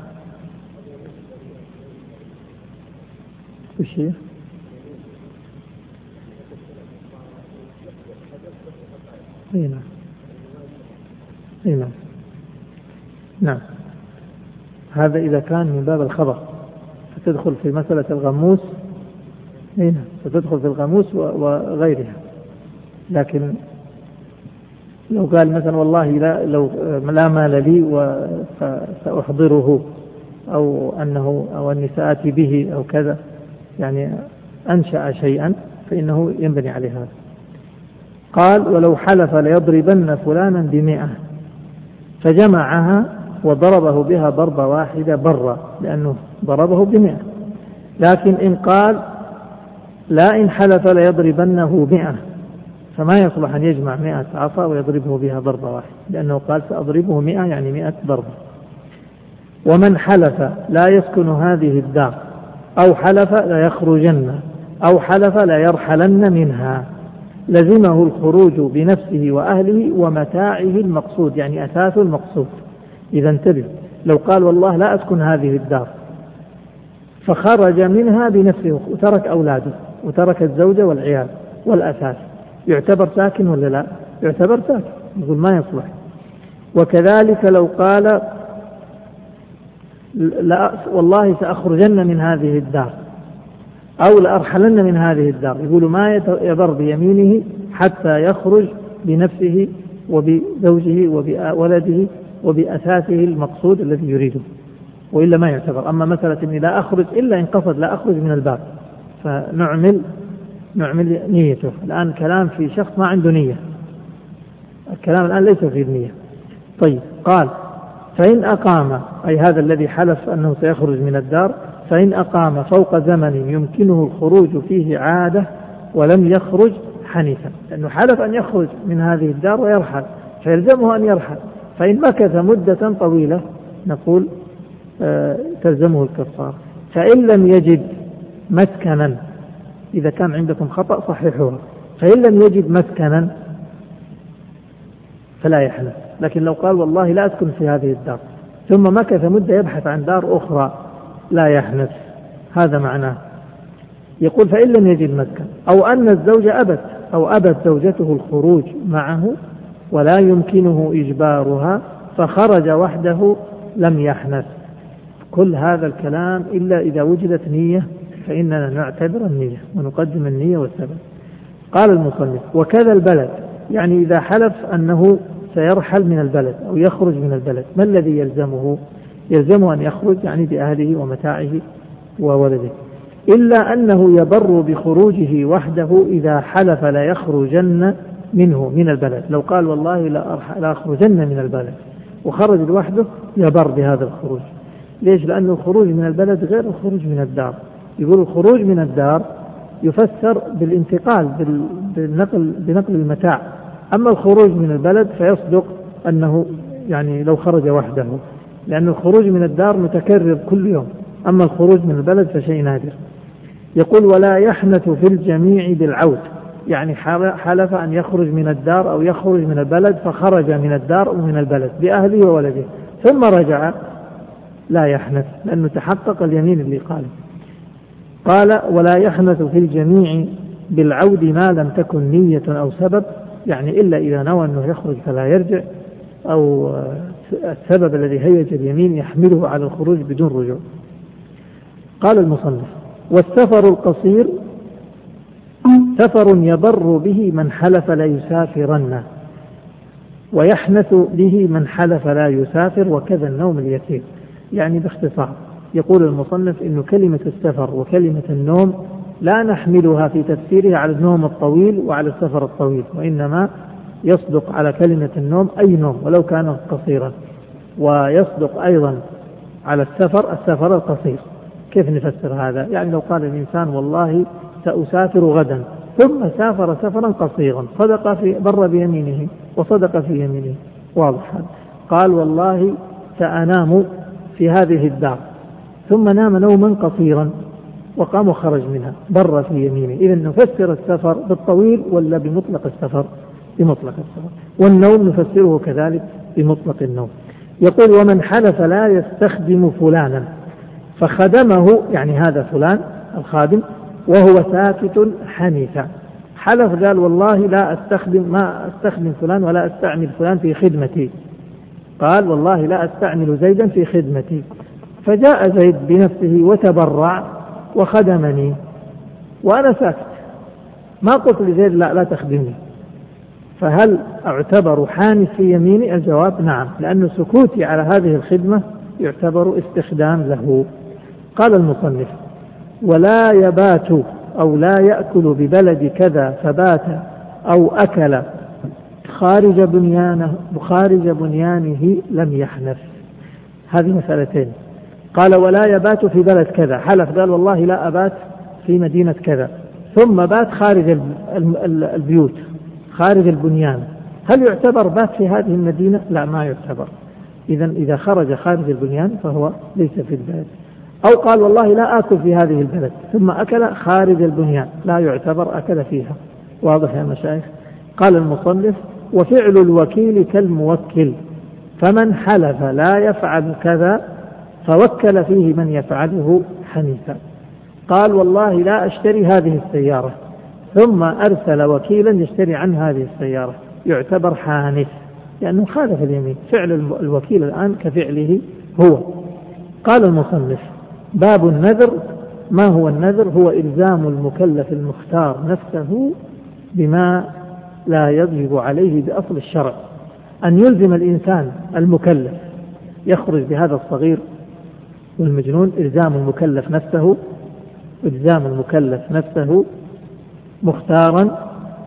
وش هي؟ نعم. هذا إذا كان من باب الخبر فتدخل في مسألة الغموس، فتدخل في الغموس وغيرها. لكن لو قال مثلا والله لا مال لي وسأحضره، أو أني سآتي به أو كذا، يعني أنشأ شيئا، فإنه ينبني عليه هذا. قال ولو حلف ليضربن فلانا ب100 فجمعها وضربه بها ضربة واحدة برا، لأنه ضربه ب100. لكن إن قال لا إن حلف ليضربنه 100 فما يصلح أن يجمع 100 عصا ويضربه بها ضربة واحدة، لأنه قال سأضربه 100 يعني 100 ضربة. ومن حلف لا يسكن هذه الدار، أو حلف لا يخرجن، أو حلف لا يرحلن منها، لزمه الخروج بنفسه وأهله ومتاعه المقصود، يعني أساس المقصود. إذا انتبه، لو قال والله لا أسكن هذه الدار فخرج منها بنفسه وترك أولاده وترك الزوجة والعيال والأساس، يعتبر ساكن ولا لا؟ يعتبر ساكن، يقول ما يصلح. وكذلك لو قال لا والله سأخرجن من هذه الدار أو لأرحلن من هذه الدار، يقول ما يبر بيمينه حتى يخرج بنفسه وبزوجه وبولده وبأساسه المقصود الذي يريده، وإلا ما يعتبر. أما مسألة إني لا أخرج إلا إن قصد لا أخرج من الباب، فنعمل نيته. الآن كلام في شخص ما عنده نية، الكلام الآن ليس في النية. طيب، قال فإن أقام، أي هذا الذي حلف أنه سيخرج من الدار، فإن أقام فوق زمن يمكنه الخروج فيه عادة ولم يخرج حنثا، لأنه حلف أن يخرج من هذه الدار ويرحل، فيلزمه أن يرحل. فإن مكث مدة طويلة نقول تلزمه الكفارة. فإن لم يجد مسكنا، إذا كان عندكم خطأ صححوها، فإن لم يجد مسكنا فلا يحلف. لكن لو قال والله لا أسكن في هذه الدار ثم مكث مدة يبحث عن دار أخرى لا يحنث، هذا معناه. يقول فإن لم يجد مسكن، أو أن الزوجة أبت زوجته الخروج معه ولا يمكنه إجبارها فخرج وحده لم يحنث. كل هذا الكلام إلا إذا وجدت نية، فإننا نعتبر النية ونقدم النية والسبب. قال المصنف وكذا البلد، يعني إذا حلف أنه سيرحل من البلد أو يخرج من البلد، ما الذي يلزمه؟ يلزمه أن يخرج يعني بأهله ومتاعه وولده، إلا أنه يبر بخروجه وحده إذا حلف لا يخرجن منه من البلد. لو قال والله لا أخرجن من البلد وخرج لوحده يبر بهذا الخروج. ليش؟ لأن الخروج من البلد غير الخروج من الدار. يقول الخروج من الدار يفسر بالانتقال بنقل المتاع، أما الخروج من البلد فيصدق أنه يعني لو خرج وحده، لأن الخروج من الدار متكرر كل يوم، أما الخروج من البلد فشيء نادر. يقول ولا يحنث في الجميع بالعود، يعني حلف أن يخرج من الدار أو يخرج من البلد فخرج من الدار ومن البلد بأهله وولده ثم رجع، لا يحنث لأنه تحقق اليمين اللي قال ولا يحنث في الجميع بالعود ما لم تكن نية أو سبب، يعني إلا إذا نوى أنه يخرج فلا يرجع، أو السبب الذي هيج اليمين يحمله على الخروج بدون رجوع. قال المصنف والسفر القصير سفر يبر به من حلف لا يسافرن، ويحنث به من حلف لا يسافر، وكذا النوم اليسير. يعني باختصار يقول المصنف إنه كلمة السفر وكلمة النوم لا نحملها في تفسيرها على النوم الطويل وعلى السفر الطويل، وإنما يصدق على كلمة النوم أي نوم ولو كان قصيرا، ويصدق أيضا على السفر القصير. كيف نفسر هذا؟ يعني لو قال الإنسان والله سأسافر غدا ثم سافر سفرا قصيرا بر بيمينه وصدق في يمينه، واضح. قال والله سأنام في هذه الدار ثم نام نوما قصيرا وقام وخرج منها، بر في يمينه. إذن نفسر السفر بالطويل ولا بمطلق السفر؟ بمطلق السفر. والنوم نفسره كذلك بمطلق النوم. يقول ومن حلف لا يستخدم فلانا فخدمه، يعني هذا فلان الخادم وهو ساكت حنث. حلف قال والله ما أستخدم فلان ولا أستعمل فلان في خدمتي، قال والله لا أستعمل زيدا في خدمتي، فجاء زيد بنفسه وتبرع وخدمني وأنا ساكت، ما قلت لزيد لا تخدمني، فهل أعتبر حانث في يميني؟ الجواب نعم، لأن سكوتي على هذه الخدمة يعتبر استخدام له. قال المصنف ولا يبات أو لا يأكل ببلد كذا فبات أو أكل خارج بنيانه لم يحنث. هذه مسألتين. قال ولا يبات في بلد كذا، حلف قال والله لا أبات في مدينة كذا ثم بات خارج البيوت خارج البنيان، هل يعتبر بات في هذه المدينة؟ لا، ما يعتبر. إذا خرج خارج البنيان فهو ليس في البلد. أو قال والله لا آكل في هذه البلد ثم أكل خارج البنيان، لا يعتبر أكل فيها. واضح يا مشايخ؟ قال المصنف وفعل الوكيل كالموكل، فمن حلف لا يفعل كذا فوكل فيه من يفعله حنيفا. قال والله لا أشتري هذه السيارة ثم أرسل وكيلا يشتري عن هذه السيارة، يعتبر حانث لأنه خالف اليمين. فعل الوكيل الآن كفعله هو. قال المصنف باب النذر. ما هو النذر؟ هو إلزام المكلف المختار نفسه بما لا يجب عليه بأصل الشرع، أن يلزم الإنسان المكلف يخرج بهذا الصغير والمجنون، إلزام المكلف نفسه مختارا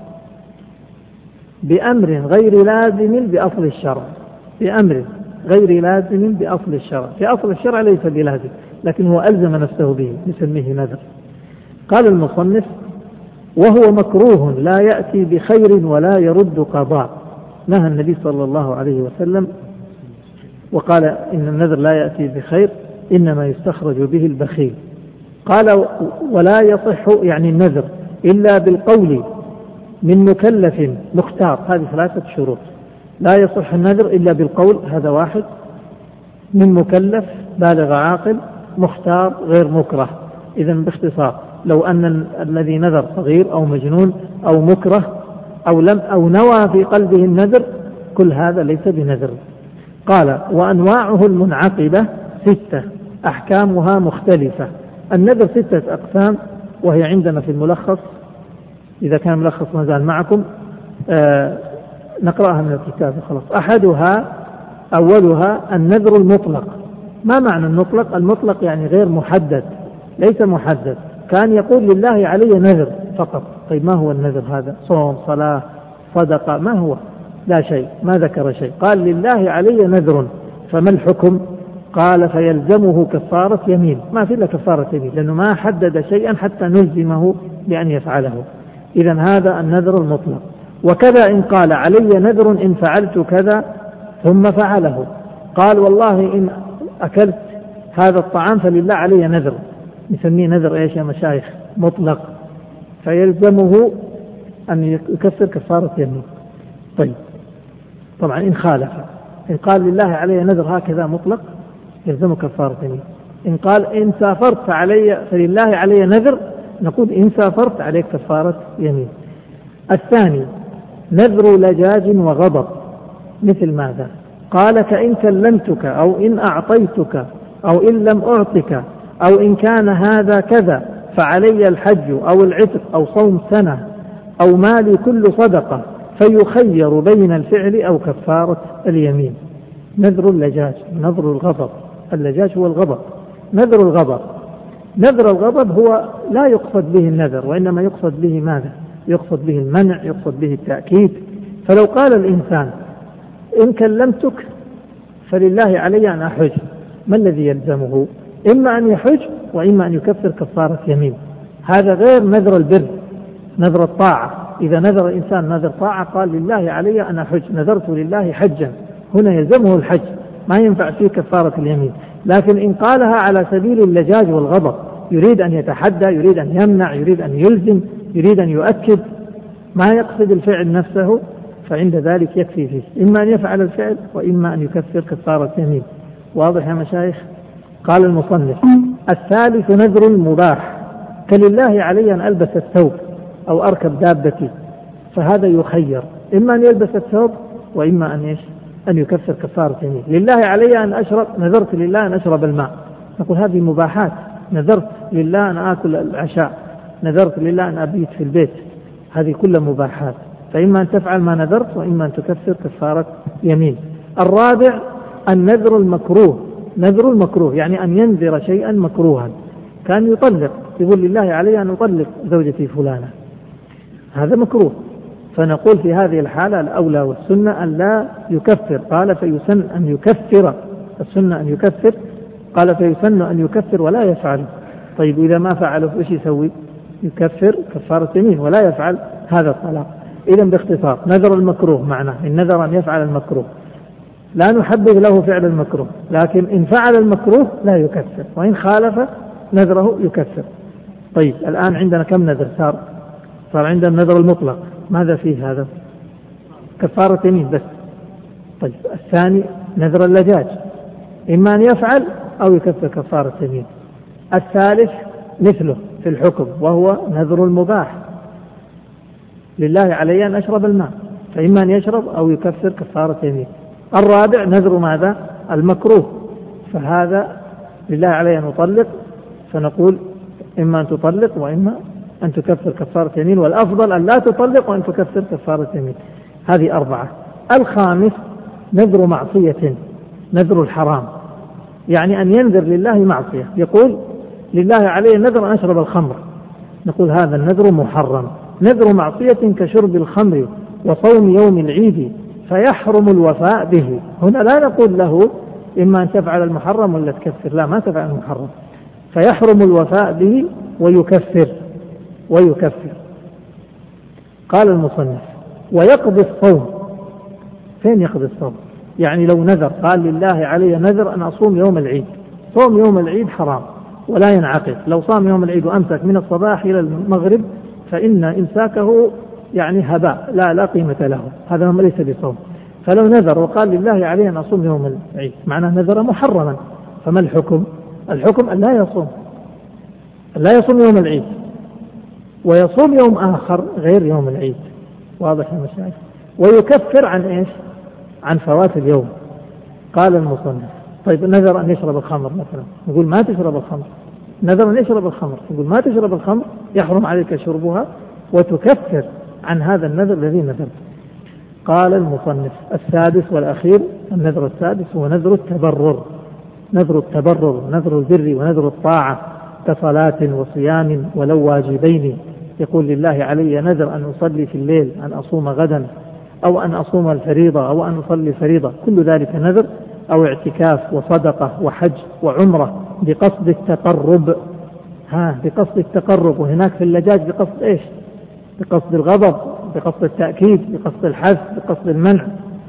بأمر غير لازم بأصل الشرع، بأمر غير لازم بأصل الشرع. في أصل الشرع ليس بلازم لكن هو ألزم نفسه به، نسميه نذر. قال المصنف وهو مكروه لا يأتي بخير ولا يرد قضاء. نهى النبي صلى الله عليه وسلم وقال إن النذر لا يأتي بخير إنما يستخرج به البخيل. قال ولا يصح يعني النذر إلا بالقول من مكلف مختار، هذه 3 شروط. لا يصح النذر إلا بالقول، هذا واحد، من مكلف بالغ عاقل مختار غير مكره. إذن باختصار لو أن الذي نذر صغير أو مجنون أو مكره أو نوى في قلبه النذر، كل هذا ليس بنذر. قال وأنواعه المنعقدة 6 أحكامها مختلفة. النذر 6 أقسام، وهي عندنا في الملخص، إذا كان ملخص ما زال معكم، نقرأها من الكتاب خلاص. أحدها أولها النذر المطلق. ما معنى المطلق؟ المطلق يعني غير محدد، ليس محدد. كان يقول لله علي نذر فقط. طيب ما هو النذر هذا؟ صوم، صلاة، صدقة، ما هو؟ لا شيء، ما ذكر شيء. قال لله علي نذر، فما الحكم؟ قال فيلزمه كفارة يمين. ما في إلا كفارة يمين، لأنه ما حدد شيئا حتى نلزمه بأن يفعله. إذن هذا النذر المطلق. وكذا إن قال علي نذر إن فعلت كذا ثم فعله. قال والله إن أكلت هذا الطعام فلله علي نذر، نسميه نذر إيش يا مشايخ؟ مطلق، فيلزمه أن يكفر كفارة يمين. طيب طبعا إن خالف، إن قال لله علي نذر هكذا مطلق يلزمه كفارة يمين. إن قال إن سافرت فلله علي نذر، نقول إن سافرت عليك كفارة يمين. الثاني نذر لجاج وغضب. مثل ماذا؟ قال كإن كلمتك أو إن أعطيتك أو إن لم أعطك أو إن كان هذا كذا فعلي الحج أو العتق أو صوم سنة أو مالي كل صدقة، فيخير بين الفعل أو كفارة اليمين. نذر اللجاج، نذر الغضب. اللجاج هو الغضب، نذر الغضب. نذر الغضب هو لا يقصد به النذر، وإنما يقصد به ماذا؟ يقصد به المنع، يقصد به التأكيد. فلو قال الإنسان إن كلمتك فلله علي أن أحج، ما الذي يلزمه؟ إما أن يحج وإما أن يكفر كفارة يمين. هذا غير نذر البر، نذر الطاعة. إذا نذر الإنسان نذر طاعة قال لله علي أن أحج، نذرت لله حجا، هنا يلزمه الحج، ما ينفع فيه كفارة اليمين. لكن إن قالها على سبيل اللجاج والغضب، يريد أن يتحدى، يريد أن يمنع، يريد أن يلزم، يريد أن يؤكد، ما يقصد الفعل نفسه، فعند ذلك يكفي فيه إما أن يفعل الفعل وإما أن يكفر كفارة يمين. واضح يا مشايخ؟ قال المصنف الثالث نذر مباح، كلله علي أن ألبس الثوب أو أركب دابتي، فهذا يخير إما أن يلبس الثوب وإما أن يكفر كفارة يمين. لله علي أن أشرب، نذرت لله أن أشرب الماء، نقول هذه مباحات. نذرت لله أن آكل العشاء، نذرت لله أن أبيت في البيت، هذه كلها مباحات. فإما أن تفعل ما نذرت وإما أن تكفر كفارة يمين. الرابع النذر المكروه. نذر المكروه يعني أن ينذر شيئا مكروها، كان يطلق، يقول لله علي أن أطلق زوجتي فلانة، هذا مكروه. فنقول في هذه الحالة الأولى والسنة أن لا يكفر. قال فيسن أن يكفر، السنة أن يكفر، قال فيسن أن يكفر ولا يفعل. طيب إذا ما فعله إيش يسوي؟ يكفر كفارة يمين ولا يفعل هذا الطلاق. إذا باختصار نذر المكروه معناه إن نذر أن يفعل المكروه، لا نحبذ له فعل المكروه، لكن إن فعل المكروه لا يكفر، وإن خالف نذره يكفر. طيب الآن عندنا كم نذر صار عندنا النذر المطلق، ماذا فيه هذا؟ كفارة يمين بس. طيب الثاني نذر اللجاج، إما أن يفعل أو يكفر كفارة يمين. الثالث مثله في الحكم وهو نذر المباح، لله علي أن أشرب الماء، فإما أن يشرب أو يكفر كفارة يمين. الرابع نذر ماذا؟ المكروه، فهذا لله علي أن أطلق، فنقول إما أن تطلق وإما أن تكفر كفارة يمين، والأفضل أن لا تطلق وأن تكفر كفارة يمين. هذه أربعة. الخامس نذر معصية، نذر الحرام، يعني أن ينذر لله معصية، يقول لله علي نذر أن أشرب الخمر، نقول هذا النذر محرم. نذر معصية كشرب الخمر وصوم يوم العيد فيحرم الوفاء به. هنا لا نقول له إما أن تفعل المحرم ولا تكفر، لا، ما تفعل المحرم، فيحرم الوفاء به ويكفر. قال المصنف ويقضي الصوم. فين يقضي الصوم؟ يعني لو نذر قال لله علي نذر أن أصوم يوم العيد، صوم يوم العيد حرام ولا ينعقد. لو صام يوم العيد وأمسك من الصباح إلى المغرب فإن إمساكه يعني هباء، لا قيمة له، هذا ليس بصوم. فلو نذر وقال لله علي أن أصوم يوم العيد معناه نذر محرما، فما الحكم؟ الحكم أن لا يصوم يوم العيد، ويصوم يوم آخر غير يوم العيد. واضح يا مشايخ؟ ويكفر عن إيش؟ عن فوات اليوم. قال المصنف طيب نذر أن يشرب الخمر مثلا، نقول ما تشرب الخمر. نذر أن يشرب الخمر، نقول ما تشرب الخمر، يحرم عليك شربها، وتكفر عن هذا النذر الذي نذرت. قال المصنف: السادس والأخير، النذر السادس هو نذر التبرر. نذر التبرر نذر البر ونذر الطاعة كصلاة وصيام ولو واجبين. يقول: لله علي نذر أن أصلي في الليل، أن أصوم غدا، أو أن أصوم الفريضة، أو أن أصلي الفريضة، كل ذلك نذر. أو اعتكاف وصدقة وحج وعمرة بقصد التقرب. بقصد التقرب. وهناك في اللجاج بقصد إيش؟ بقصد الغضب، بقصد التأكيد، بقصد الحث، بقصد المنع.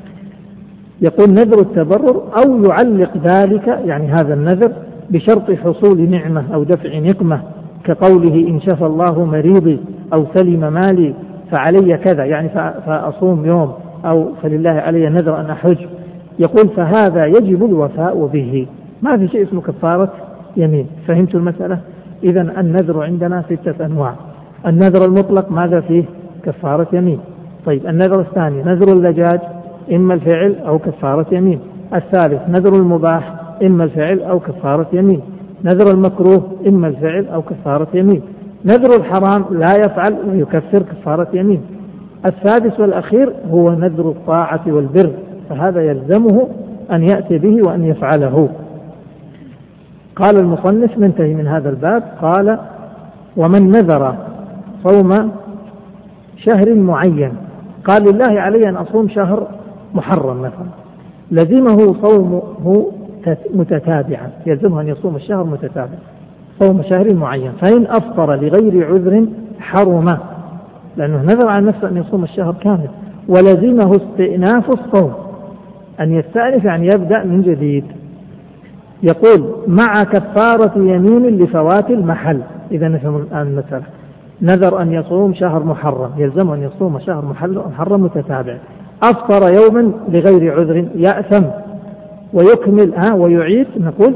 يقول: نذر التبرر، أو يعلق ذلك يعني هذا النذر بشرط حصول نعمة أو دفع نقمة، كقوله: إن شفى الله مريضي أو سلم مالي فعلي كذا، يعني فأصوم يوم، أو فلله علي نذر أن أحج. يقول: فهذا يجب الوفاء به، ما في شيء اسمه كفارة يمين. فهمت المسألة؟ إذن النذر عندنا 6 أنواع. النذر المطلق ماذا فيه؟ كفارة يمين. طيب، النذر الثاني نذر اللجاج، إما الفعل أو كفارة يمين. الثالث نذر المباح، إما الفعل أو كفارة يمين. نذر المكروه، إما الفعل أو كفارة يمين. نذر الحرام لا يفعل ويكفر كفارة يمين. السادس والأخير هو نذر الطاعة والبر، فهذا يلزمه أن يأتي به وأن يفعله. قال المصنف: ننتهي من هذا الباب. قال: ومن نذر صوم شهر معين، قال: لله علي أن أصوم شهر محرم مثلا، لزمه صومه متتابعا، يلزمه أن يصوم الشهر متتابعا، صوم شهر معين. فإن أفطر لغير عذر حرم، لأنه نذر عن نفسه أن يصوم الشهر كامل. ولزمه استئناف الصوم، أن يستأنف يعني يبدأ من جديد. يقول: مع كفارة يمين لفوات المحل. إذا نفهم الآن المسألة. نذر أن يصوم شهر محرم، يلزم أن يصوم شهر محرم متتابع. أفطر يوما لغير عذر يأثم، ويكمل ويعيد. نقول: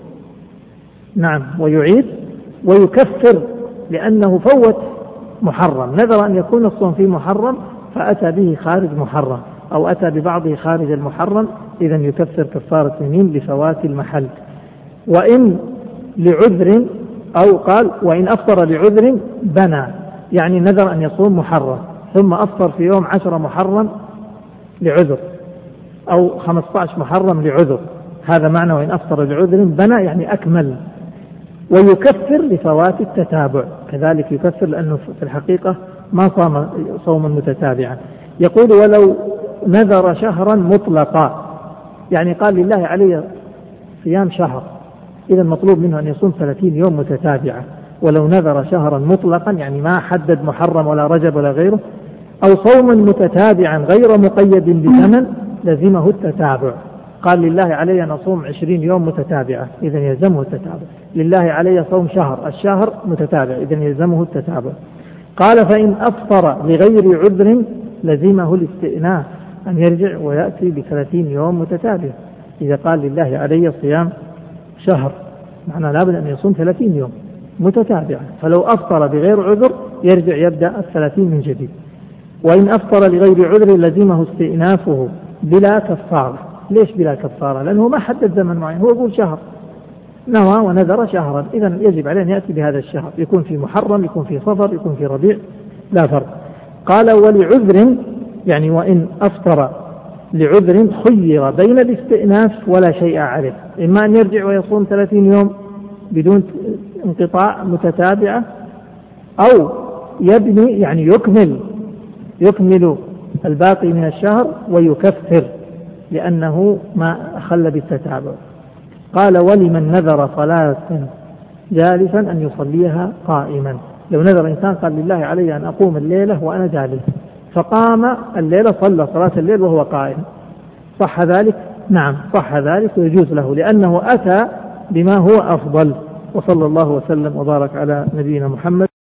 نعم، ويعيد ويكفر، لأنه فوت محرم. نذر أن يكون الصوم في محرم فأتى به خارج محرم، أو أتى ببعضه خارج المحرم، إذا يكفر كفارة يمين لفوات المحل. وإن لعذر، أو قال: وإن أفطر لعذر بنى، يعني نذر أن يصوم محرم ثم أفطر في يوم 10 محرم لعذر، أو 15 محرم لعذر، هذا معنى وإن أفطر لعذر بنى، يعني أكمل. ويكفر لفوات التتابع، كذلك يكفر لأنه في الحقيقة ما صام صوما متتابعا. يقول: ولو نذر شهرا مطلقا، يعني قال: لله علي صيام شهر، إذا مطلوب منه أن يصوم 30 يوم متتابعة. ولو نذر شهرا مطلقا، يعني ما حدد محرم ولا رجب ولا غيره، أو صوما متتابعا غير مقيد بزمن، لزمه التتابع. قال: لله علي أن أصوم 20 يوم متتابعة، إذن يلزمه التتابع. لله علي صوم شهر، الشهر متتابع، إذن يلزمه التتابع. قال: فإن أفطر لغير عذر لزمه الاستئناف، أن يرجع ويأتي ب30 يوم متتابع. إذا قال: لله علي صيام شهر، معنى لابد أن يصوم 30 يوم متتابعة. فلو أفطر بغير عذر يرجع يبدأ 30 من جديد. وإن أفطر لغير عذر لزمه استئنافه بلا كفارة. ليش بلا كفارة؟ لأنه ما حدد زمن معين، هو يقول شهر، نوى ونذر شهرا، إذن يجب عليه أن يأتي بهذا الشهر، يكون في محرم، يكون في صفر، يكون في ربيع، لا فرق. قال: ولعذر، يعني وإن أفطر لعذر خير بين الاستئناف ولا شيء عليه، إما أن يرجع ويصوم 30 يوم بدون انقطاع متتابعة، أو يبني يعني يكمل الباقي من الشهر ويكفر لأنه ما أخل بالتتابع. قال: ولمن نذر صلاة جالسا أن يصليها قائما. لو نذر إنسان قال: لله علي أن أقوم الليلة وأنا جالس، فقام الليلة صلى صلاة الليل وهو قائم، صح ذلك؟ نعم صح ذلك، ويجوز له لأنه أتى بما هو أفضل. وصلى الله وسلم وبارك على نبينا محمد.